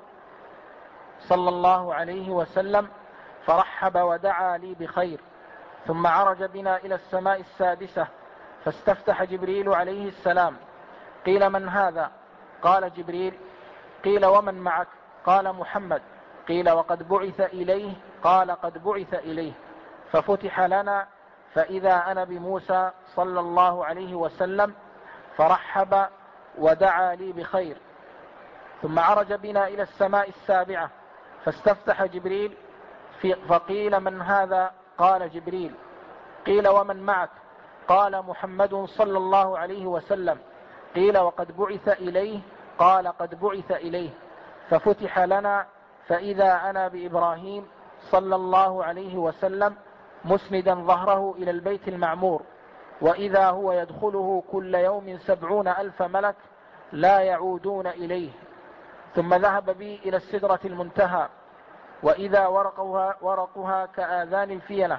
صلى الله عليه وسلم فرحب ودعا لي بخير. ثم عرج بنا إلى السماء السادسة فاستفتح جبريل عليه السلام. قيل من هذا؟ قال جبريل. قيل ومن معك؟ قال محمد. قيل وقد بعث إليه؟ قال قد بعث إليه. ففتح لنا فإذا أنا بموسى صلى الله عليه وسلم فرحب ودعا لي بخير. ثم عرج بنا إلى السماء السابعة فاستفتح جبريل فقيل من هذا؟ قال جبريل. قيل ومن معك؟ قال محمد صلى الله عليه وسلم. قيل وقد بعث إليه؟ قال قد بعث إليه. ففتح لنا فإذا أنا بإبراهيم صلى الله عليه وسلم مسندا ظهره إلى البيت المعمور، وإذا هو يدخله كل يوم 70,000 ملك لا يعودون إليه. ثم ذهب بي إلى السدرة المنتهى، وإذا ورقها كآذان الفيلة،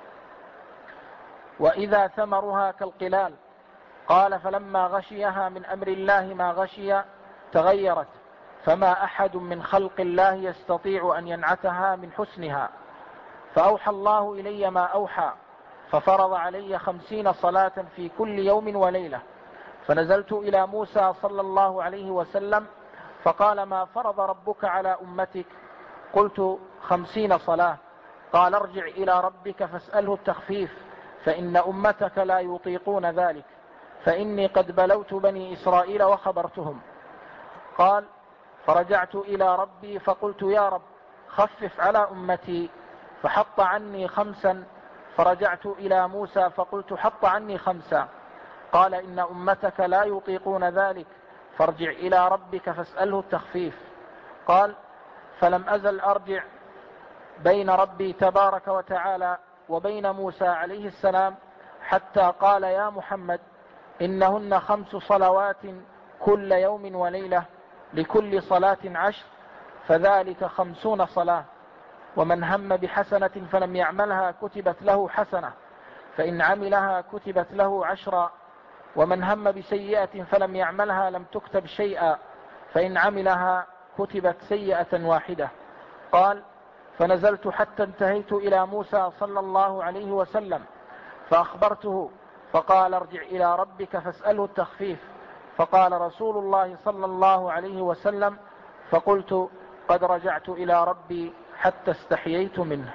وإذا ثمرها كالقلال. قال فلما غشيها من أمر الله ما غشي تغيرت، فما أحد من خلق الله يستطيع أن ينعتها من حسنها. فأوحى الله إلي ما أوحى، ففرض علي 50 صلاة في كل يوم وليلة. فنزلت إلى موسى صلى الله عليه وسلم فقال ما فرض ربك على أمتك؟ قلت 50 صلاة. قال ارجع إلى ربك فاسأله التخفيف، فإن أمتك لا يطيقون ذلك، فإني قد بلوت بني إسرائيل وخبرتهم. قال فرجعت إلى ربي فقلت يا رب خفف على أمتي، فحط عني 5. فرجعت إلى موسى فقلت حط عني 5. قال إن أمتك لا يطيقون ذلك، فارجع إلى ربك فاسأله التخفيف. قال فلم أزل أرجع بين ربي تبارك وتعالى وبين موسى عليه السلام، حتى قال يا محمد إنهن 5 صلوات كل يوم وليلة لكل صلاة 10، فذلك 50 صلاة. ومن هم بحسنة فلم يعملها كتبت له حسنة، فإن عملها كتبت له 10. ومن هم بسيئة فلم يعملها لم تكتب شيئا، فإن عملها كتبت سيئة واحدة. قال: فنزلت حتى انتهيت إلى موسى صلى الله عليه وسلم فأخبرته، فقال: ارجع إلى ربك فاسأله التخفيف. فقال رسول الله صلى الله عليه وسلم: فقلت: قد رجعت إلى ربي حتى استحييت منه.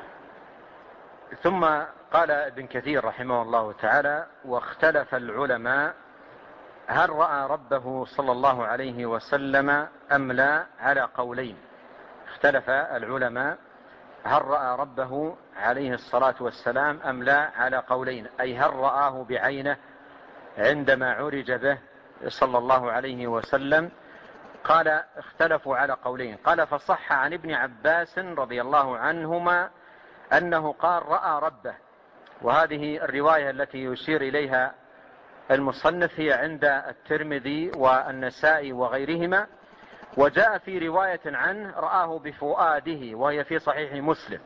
ثم قال ابن كثير رحمه الله تعالى: واختلف العلماء هل رأى ربه صلى الله عليه وسلم أم لا على قولين. اختلف العلماء هل رأى ربه عليه الصلاة والسلام أم لا على قولين، أي هل رآه بعينه عندما عرج به صلى الله عليه وسلم. قال: اختلفوا على قولين. قال: فصح عن ابن عباس رضي الله عنهما أنه قال رأى ربه، وهذه الرواية التي يشير إليها المصنف هي عند الترمذي والنسائي وغيرهما. وجاء في رواية عنه رآه بفؤاده، وهي في صحيح مسلم.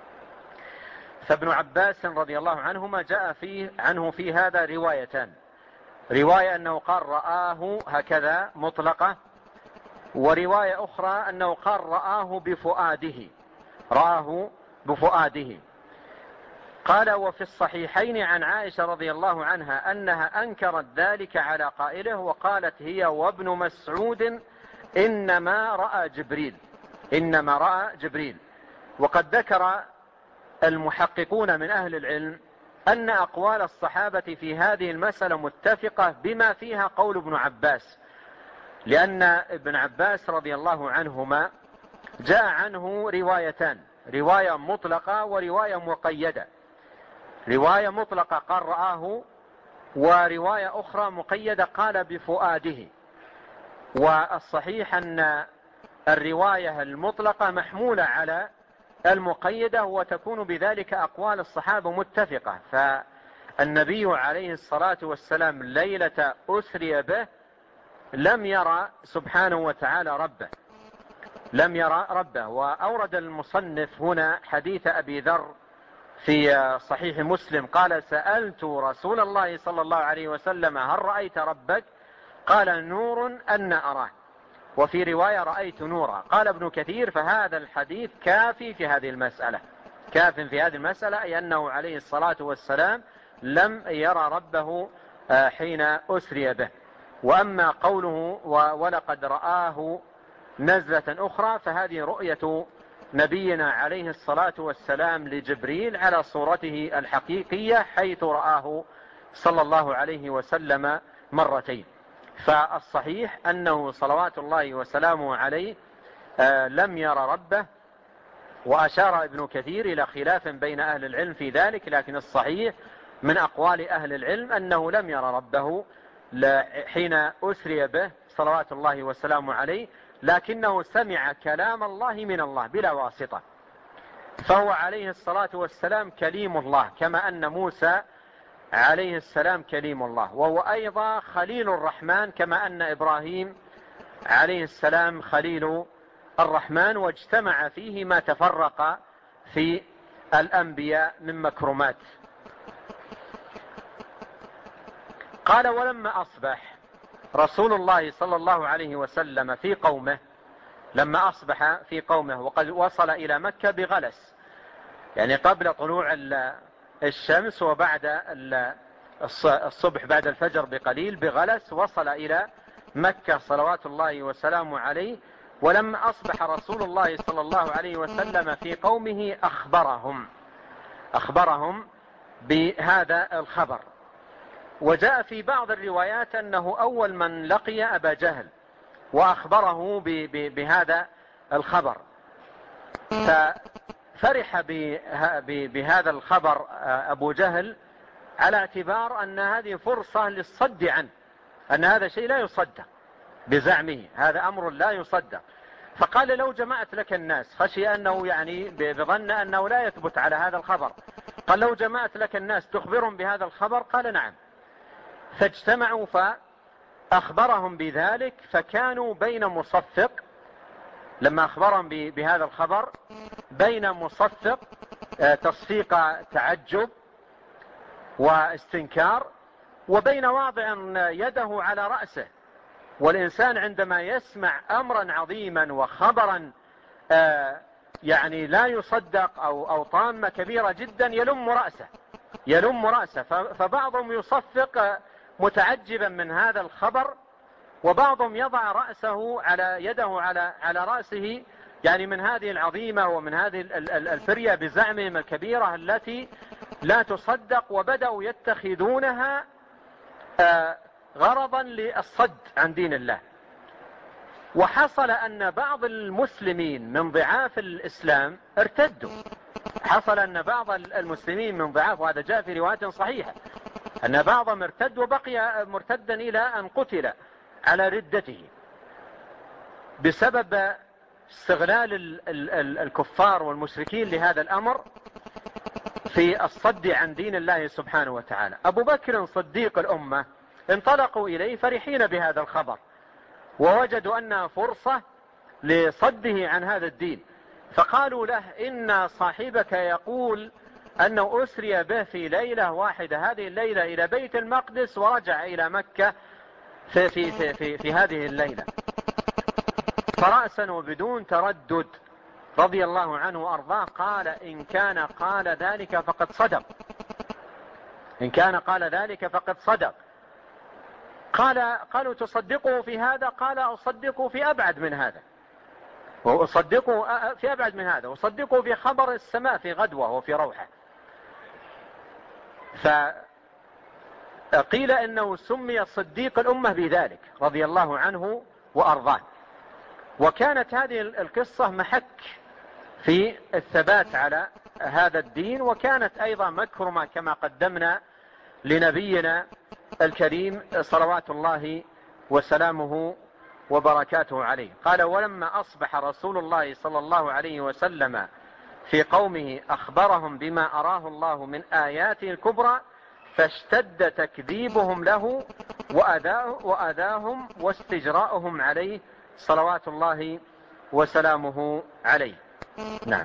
فابن عباس رضي الله عنهما جاء عنه في هذا روايتان: رواية أنه قال رآه هكذا مطلقة، ورواية أخرى أنه قال رآه بفؤاده، رآه بفؤاده. قال: وفي الصحيحين عن عائشة رضي الله عنها أنها أنكرت ذلك على قائله، وقالت هي وابن مسعود إنما رأى جبريل، إنما رأى جبريل. وقد ذكر المحققون من أهل العلم أن أقوال الصحابة في هذه المسألة متفقة بما فيها قول ابن عباس، لأن ابن عباس رضي الله عنهما جاء عنه روايتان: رواية مطلقة ورواية مقيدة. رواية مطلقة قال رآه، ورواية أخرى مقيدة قال بفؤاده. والصحيح أن الرواية المطلقة محمولة على المقيدة، وتكون بذلك أقوال الصحابة متفقة. فالنبي عليه الصلاة والسلام ليلة أسري به لم يرى سبحانه وتعالى ربه، لم يرى ربه. وأورد المصنف هنا حديث أبي ذر في صحيح مسلم قال: سألت رسول الله صلى الله عليه وسلم هل رأيت ربك؟ قال: نور أن أراه. وفي رواية رأيت نورا. قال ابن كثير: فهذا الحديث كافي في هذه المسألة، كاف في هذه المسألة، أي أنه عليه الصلاة والسلام لم يرى ربه حين أسري به. وأما قوله ولقد رآه نزلة أخرى، فهذه رؤية نبينا عليه الصلاة والسلام لجبريل على صورته الحقيقية، حيث رآه صلى الله عليه وسلم مرتين. فالصحيح أنه صلوات الله وسلامه عليه لم يرى ربه. وأشار ابن كثير إلى خلاف بين أهل العلم في ذلك، لكن الصحيح من أقوال أهل العلم أنه لم يرى ربه حين أسري به صلوات الله وسلامه عليه، لكنه سمع كلام الله من الله بلا واسطة. فهو عليه الصلاة والسلام كليم الله، كما أن موسى عليه السلام كليم الله، وهو أيضا خليل الرحمن، كما أن إبراهيم عليه السلام خليل الرحمن، واجتمع فيه ما تفرق في الأنبياء من مكرمات. قال: ولما أصبح رسول الله صلى الله عليه وسلم في قومه، لما أصبح في قومه وقد وصل إلى مكة بغلس، يعني قبل طلوع الشمس وبعد الصبح بعد الفجر بقليل بغلس، وصل إلى مكة صلوات الله وسلامه عليه. ولما أصبح رسول الله صلى الله عليه وسلم في قومه أخبرهم بهذا الخبر. وجاء في بعض الروايات أنه أول من لقي أبا جهل وأخبره بهذا الخبر، ففرح بهذا الخبر أبو جهل على اعتبار أن هذه فرصة للصد عنه، أن هذا شيء لا يصدق بزعمه، هذا أمر لا يصدق. فقال: لو جمعت لك الناس، خشي أنه يعني بظن أنه لا يثبت على هذا الخبر، قال: لو جمعت لك الناس تخبرهم بهذا الخبر؟ قال: نعم. فاجتمعوا فأخبرهم بذلك، فكانوا بين مصفق، لما أخبرهم بهذا الخبر، بين مصفق تصفيق تعجب واستنكار، وبين واضع يده على رأسه. والإنسان عندما يسمع أمرا عظيما وخبرا يعني لا يصدق أو طامة كبيرة جدا يلم رأسه. فبعضهم يصفق متعجبا من هذا الخبر، وبعضهم يضع رأسه يده على رأسه، يعني من هذه العظيمة ومن هذه الفرية بزعمهم الكبيرة التي لا تصدق، وبدأوا يتخذونها غرضا للصد عن دين الله. وحصل أن بعض المسلمين من ضعاف الإسلام ارتدوا. حصل أن بعض المسلمين من ضعاف، وهذا جاء في رواية صحيحة، أن بعضهم ارتد وبقي مرتدا إلى أن قتل على ردته بسبب استغلال الكفار والمشركين لهذا الأمر في الصد عن دين الله سبحانه وتعالى. أبو بكر صديق الأمة انطلقوا إليه فرحين بهذا الخبر، ووجدوا أنها فرصة لصده عن هذا الدين، فقالوا له: إن صاحبك يقول أنه أسري به في ليلة واحدة، هذه الليلة إلى بيت المقدس ورجع إلى مكة في هذه الليلة. فرأسا وبدون تردد رضي الله عنه وأرضاه قال: إن كان قال ذلك فقد صدق، إن كان قال ذلك فقد صدق. قالوا: تصدقه في هذا؟ قال: أصدقه في أبعد من هذا، وأصدقه في أبعد من هذا، وصدقه في خبر السماء في غدوة وفي روحة. فقيل إنه سمي صديق الأمة بذلك رضي الله عنه وأرضاه. وكانت هذه القصة محك في الثبات على هذا الدين، وكانت أيضا مكرمة كما قدمنا لنبينا الكريم صلوات الله وسلامه وبركاته عليه. قال: ولما أصبح رسول الله صلى الله عليه وسلم في قومه أخبرهم بما أراه الله من آياته الكبرى، فاشتد تكذيبهم له وأذاهم واستجراؤهم عليه صلوات الله وسلامه عليه. نعم.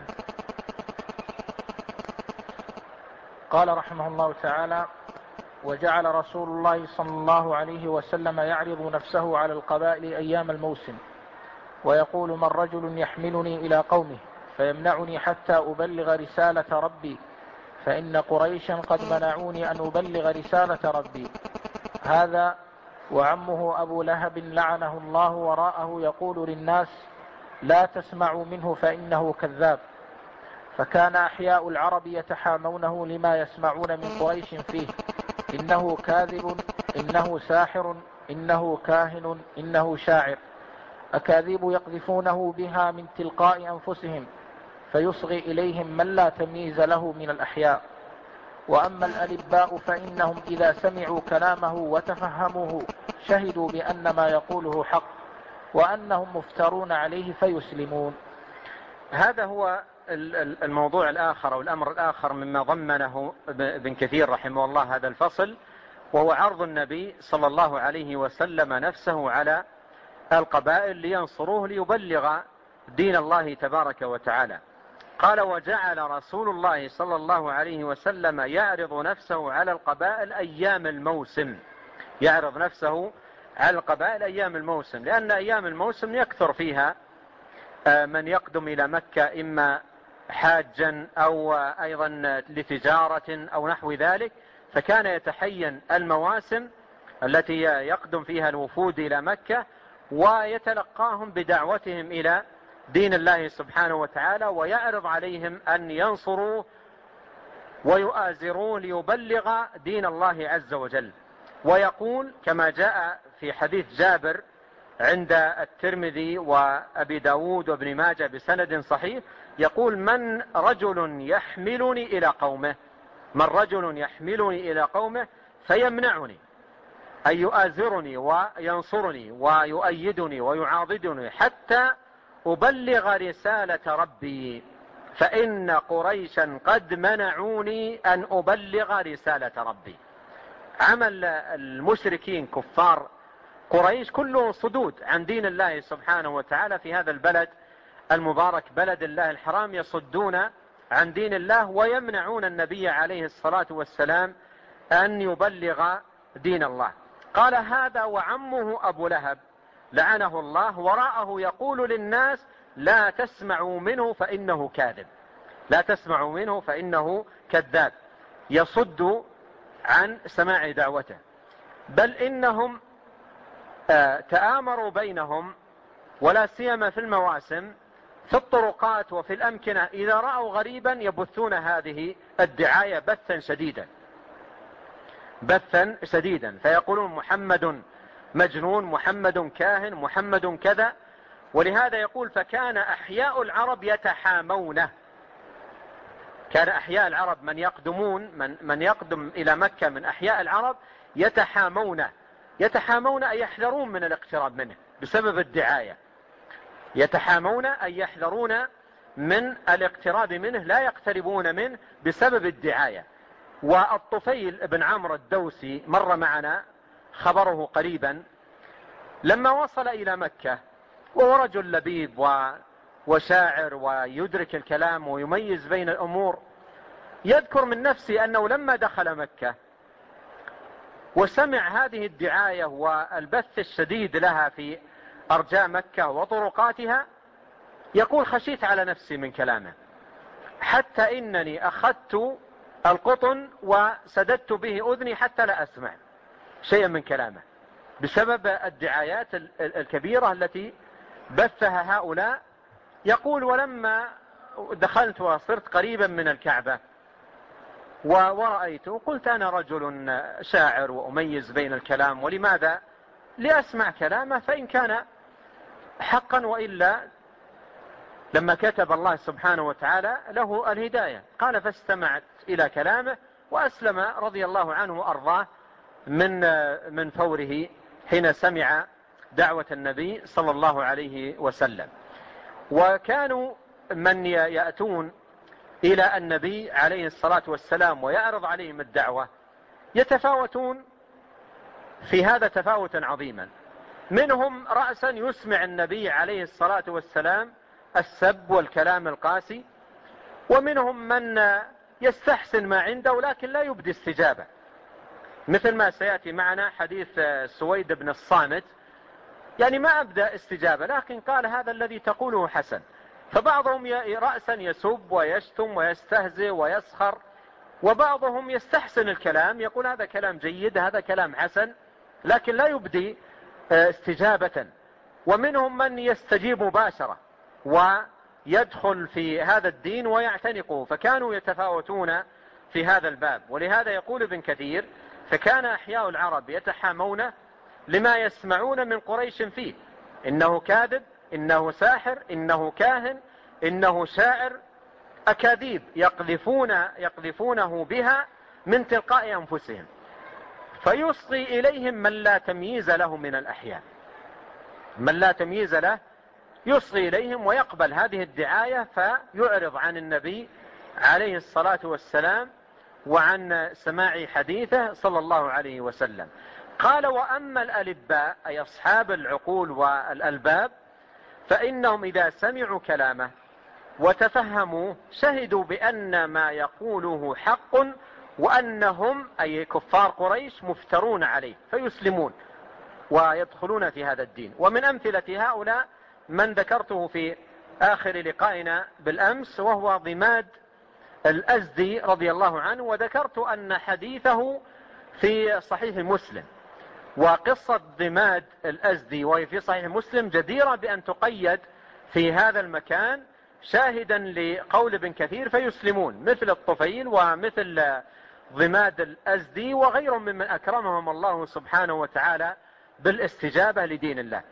قال رحمه الله تعالى: وجعل رسول الله صلى الله عليه وسلم يعرض نفسه على القبائل أيام الموسم، ويقول: من رجل يحملني إلى قومه فيمنعني حتى أبلغ رسالة ربي، فإن قريشا قد منعوني أن أبلغ رسالة ربي. هذا وعمه أبو لهب لعنه الله وراءه يقول للناس: لا تسمعوا منه فإنه كذاب. فكان أحياء العرب يتحامونه لما يسمعون من قريش فيه: إنه كاذب، إنه ساحر، إنه كاهن، إنه شاعر. أكاذيب يقذفونه بها من تلقاء أنفسهم، فيصغي إليهم من لا تمييز له من الأحياء. وأما الألباء فإنهم إذا سمعوا كلامه وتفهموه شهدوا بأن ما يقوله حق، وأنهم مفترون عليه فيسلمون. هذا هو الموضوع الآخر أو الأمر الآخر مما ضمنه ابن كثير رحمه الله هذا الفصل، وهو عرض النبي صلى الله عليه وسلم نفسه على القبائل لينصروه ليبلغ دين الله تبارك وتعالى. قال: وجعل رسول الله صلى الله عليه وسلم يعرض نفسه على القبائل أيام الموسم. يعرض نفسه على القبائل أيام الموسم، لأن أيام الموسم يكثر فيها من يقدم إلى مكة إما حاجا أو أيضا لتجارة أو نحو ذلك، فكان يتحين المواسم التي يقدم فيها الوفود إلى مكة ويتلقاهم بدعوتهم إلى دين الله سبحانه وتعالى، ويعرض عليهم أن ينصروا ويؤازروا ليبلغ دين الله عز وجل. ويقول كما جاء في حديث جابر عند الترمذي وأبي داود وابن ماجه بسند صحيح، يقول: من رجل يحملني إلى قومه، من رجل يحملني إلى قومه فيمنعني، أي يؤازرني وينصرني ويؤيدني ويعاضدني حتى أبلغ رسالة ربي، فإن قريشا قد منعوني أن أبلغ رسالة ربي. عمل المشركين كفار قريش كله صدود عن دين الله سبحانه وتعالى في هذا البلد المبارك بلد الله الحرام، يصدون عن دين الله ويمنعون النبي عليه الصلاة والسلام أن يبلغ دين الله. قال هذا وعمه أبو لهب لعنه الله وراءه يقول للناس لا تسمعوا منه فإنه كاذب، لا تسمعوا منه فإنه كذاب، يصد عن سماع دعوته. بل إنهم تآمروا بينهم ولا سيما في المواسم في الطرقات وفي الأمكنة، إذا رأوا غريبا يبثون هذه الدعاية بثا شديدا، فيقولون محمد مجنون، محمد كاهن، محمد كذا. ولهذا يقول فكان أحياء العرب يتحامونه، كان أحياء العرب من يقدم إلى مكة من أحياء العرب يتحامون أن يحذرون من الاقتراب منه بسبب الدعاية، يتحامون أن يحذرون من الاقتراب منه، لا يقتربون منه بسبب الدعاية. والطفيل بن عمرو الدوسي مر معنا خبره قريبا، لما وصل إلى مكة وهو رجل لبيب وشاعر ويدرك الكلام ويميز بين الأمور، يذكر من نفسه أنه لما دخل مكة وسمع هذه الدعاية والبث الشديد لها في أرجاء مكة وطرقاتها، يقول خشيت على نفسي من كلامه، حتى إنني أخذت القطن وسددت به أذني حتى لا أسمع شيئا من كلامه، بسبب الدعايات الكبيرة التي بثها هؤلاء. يقول ولما دخلت وصرت قريبا من الكعبة ورأيته قلت أنا رجل شاعر وأميز بين الكلام، ولماذا لأسمع كلامه فإن كان حقا، وإلا لما كتب الله سبحانه وتعالى له الهداية. قال فاستمعت إلى كلامه وأسلم رضي الله عنه وأرضاه من فوره حين سمع دعوة النبي صلى الله عليه وسلم. وكانوا من يأتون إلى النبي عليه الصلاة والسلام ويعرض عليهم الدعوة يتفاوتون في هذا تفاوتا عظيما. منهم رأسا يسمع النبي عليه الصلاة والسلام السب والكلام القاسي، ومنهم من يستحسن ما عنده لكن لا يبدي استجابة، مثل ما سيأتي معنا حديث سويد بن الصامت، يعني ما أبدأ استجابة لكن قال هذا الذي تقوله حسن. فبعضهم رأسا يسب ويشتم ويستهزئ ويسخر، وبعضهم يستحسن الكلام يقول هذا كلام جيد هذا كلام حسن، لكن لا يبدي استجابة. ومنهم من يستجيب مباشرة ويدخل في هذا الدين ويعتنقه، فكانوا يتفاوتون في هذا الباب. ولهذا يقول ابن كثير فكان أحياء العرب يتحامون لما يسمعون من قريش فيه، إنه كاذب، إنه ساحر، إنه كاهن، إنه شاعر، أكاذيب يقذفونه بها من تلقاء أنفسهم، فيصغي إليهم من لا تمييز له من الأحياء، من لا تمييز له يصغي إليهم ويقبل هذه الدعاية فيعرض عن النبي عليه الصلاة والسلام وعن سماع حديثه صلى الله عليه وسلم. قال وأما الألباء أي أصحاب العقول والألباب فإنهم إذا سمعوا كلامه وتفهموا شهدوا بأن ما يقوله حق، وأنهم أي كفار قريش مفترون عليه فيسلمون ويدخلون في هذا الدين. ومن أمثلة هؤلاء من ذكرته في آخر لقائنا بالأمس وهو ضماد الأزدي رضي الله عنه، وذكرت أن حديثه في صحيح مسلم، وقصة ضماد الأزدي وهي في صحيح مسلم جديرة بأن تقيد في هذا المكان شاهدا لقول ابن كثير فيسلمون، مثل الطفيل ومثل ضماد الأزدي وغيرهم ممن أكرمهم الله سبحانه وتعالى بالاستجابة لدين الله.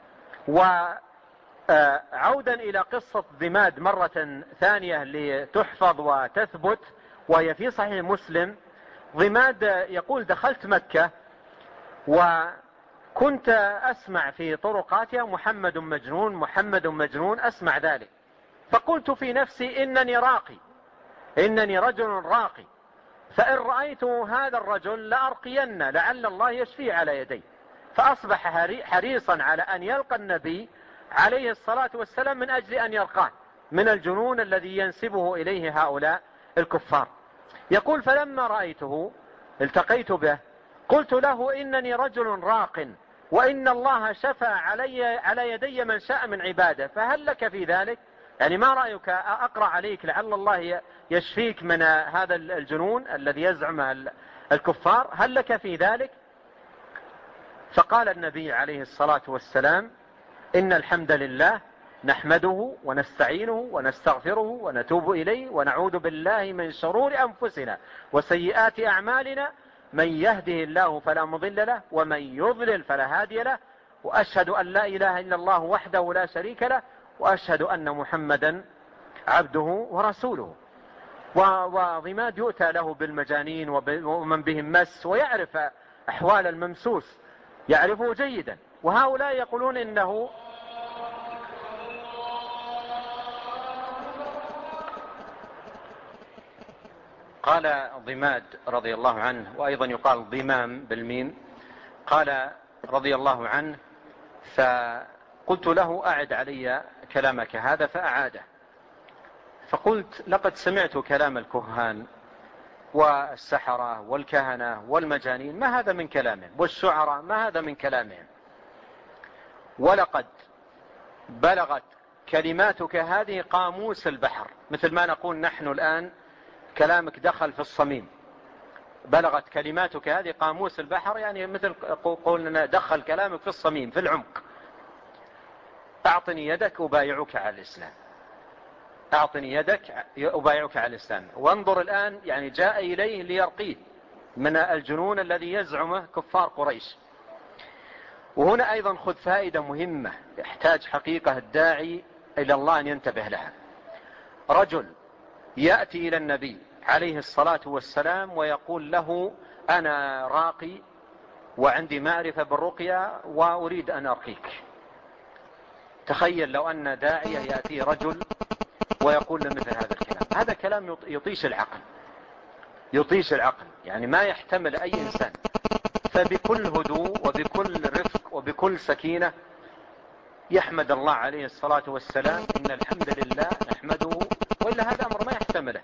وعودا إلى قصة ضماد مرة ثانية لتحفظ وتثبت وهي في صحيح مسلم، ضماد يقول دخلت مكة وكنت أسمع في طرقاتها محمد مجنون محمد مجنون، أسمع ذلك، فقلت في نفسي إنني راقي، إنني رجل راقي، فإن رأيت هذا الرجل لأرقين لعل الله يشفيه على يدي. فأصبح حريصا على أن يلقى النبي عليه الصلاة والسلام من أجل أن يرقاه من الجنون الذي ينسبه إليه هؤلاء الكفار. يقول فلما رأيته التقيت به قلت له إنني رجل راق وإن الله شفى على يدي من شاء من عباده، فهل لك في ذلك؟ يعني ما رأيك أقرأ عليك لعل الله يشفيك من هذا الجنون الذي يزعم الكفار، هل لك في ذلك؟ فقال النبي عليه الصلاة والسلام إن الحمد لله نحمده ونستعينه ونستغفره ونتوب إليه ونعوذ بالله من شرور أنفسنا وسيئات أعمالنا، من يهده الله فلا مضل له ومن يضلل فلا هادي له، وأشهد أن لا إله إلا الله وحده لا شريك له وأشهد أن محمدا عبده ورسوله. وضماد يؤتى له بالمجانين ومن بهم مس ويعرف أحوال الممسوس يعرفه جيدا، وهؤلاء يقولون إنه قال ضماد رضي الله عنه، وأيضا يقال ضمام بالميم، قال رضي الله عنه فقلت له أعد علي كلامك هذا فأعاده، فقلت لقد سمعت كلام الكهان والسحرة والكهنة والمجانين ما هذا من كلامهم، والشعراء ما هذا من كلامهم، ولقد بلغت كلماتك هذه قاموس البحر، مثل ما نقول نحن الآن كلامك دخل في الصميم، بلغت كلماتك هذه قاموس البحر، يعني مثل قولنا دخل كلامك في الصميم في العمق. أعطني يدك أبايعك على الإسلام، أعطني يدك أبايعك على الإسلام. وانظر الآن يعني جاء إليه ليرقيه من الجنون الذي يزعمه كفار قريش. وهنا أيضا خذ فائدة مهمة يحتاج حقيقة الداعي إلى الله أن ينتبه لها. رجل يأتي إلى النبي عليه الصلاة والسلام ويقول له أنا راقي وعندي معرفة بالرقية وأريد أن أرقيك. تخيل لو أن داعية يأتي رجل ويقول له مثل هذا الكلام، هذا كلام يطيش العقل، يطيش العقل، يعني ما يحتمل أي إنسان. فبكل هدوء وبكل رفق وبكل سكينة يحمد الله عليه الصلاة والسلام إن الحمد لله نحمده، وإلا هذا أمر ما يحتمله.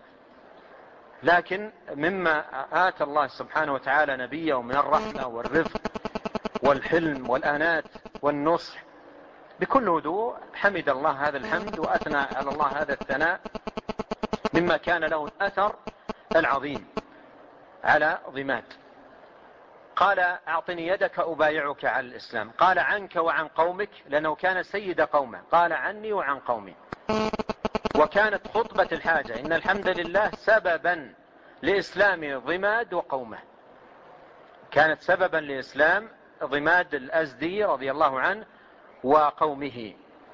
لكن مما آتى الله سبحانه وتعالى نبيه من الرحمة والرفق والحلم والآنات والنصح، بكل هدوء حمد الله هذا الحمد وأثنى على الله هذا الثناء، مما كان له الأثر العظيم على ضماد. قال أعطني يدك أبايعك على الإسلام. قال عنك وعن قومك، لأنه كان سيد قومه، قال عني وعن قومي. وكانت خطبة الحاجة إن الحمد لله سببا لإسلام ضماد وقومه، كانت سببا لإسلام ضماد الأزدي رضي الله عنه وقومه.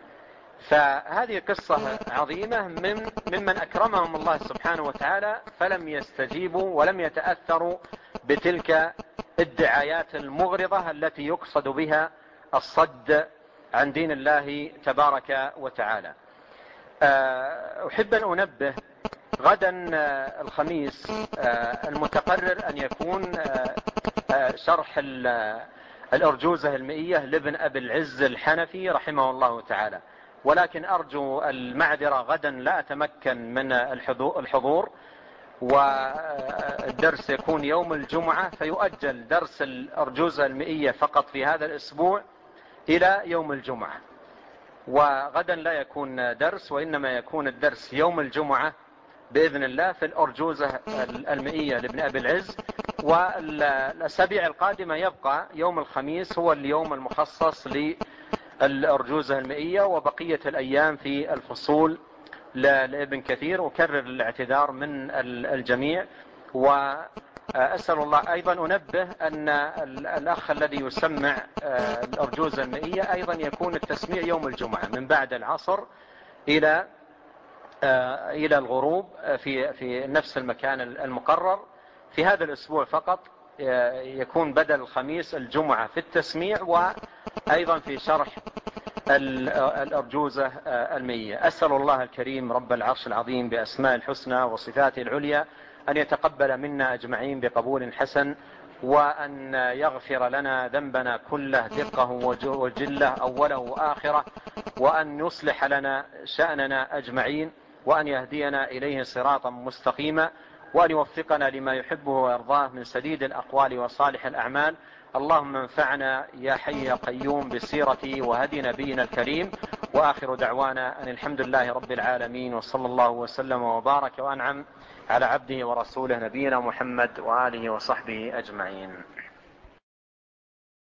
فهذه قصة عظيمة ممن أكرمهم الله سبحانه وتعالى فلم يستجيبوا ولم يتأثروا بتلك الدعايات المغرضة التي يقصد بها الصد عن دين الله تبارك وتعالى. أحب أن أنبه غدا الخميس المتقرر أن يكون شرح الأرجوزة المئية لابن أبي العز الحنفي رحمه الله تعالى، ولكن أرجو المعذرة غدا لا أتمكن من الحضور، والدرس يكون يوم الجمعة، فيؤجل درس الأرجوزة المئية فقط في هذا الأسبوع إلى يوم الجمعة، وغدا لا يكون درس وإنما يكون الدرس يوم الجمعة بإذن الله في الأرجوزة المئية لابن أبي العز. والأسابيع القادمة يبقى يوم الخميس هو اليوم المخصص للأرجوزة المئية، وبقية الأيام في الفصول لابن كثير. أكرر الاعتذار من الجميع، وأسأل الله أيضا أنبه أن الأخ الذي يسمع الأرجوزة المئية أيضا يكون التسميع يوم الجمعة من بعد العصر إلى الغروب في نفس المكان المقرر في هذا الأسبوع فقط، يكون بدل الخميس الجمعة في التسميع وأيضا في شرح الأرجوزة المية. أسأل الله الكريم رب العرش العظيم بأسماء الحسنى وصفاته العليا أن يتقبل منا أجمعين بقبول حسن، وأن يغفر لنا ذنبنا كله دقه وجله أوله وآخره، وأن يصلح لنا شأننا أجمعين، وأن يهدينا إليه صراطا مستقيما، وأن يوفقنا لما يحبه ويرضاه من سديد الأقوال وصالح الأعمال. اللهم انفعنا يا حي يا قيوم بسيرة وهدي نبينا الكريم. وآخر دعوانا أن الحمد لله رب العالمين، وصلى الله وسلم وبارك وأنعم على عبده ورسوله نبينا محمد وآله وصحبه أجمعين.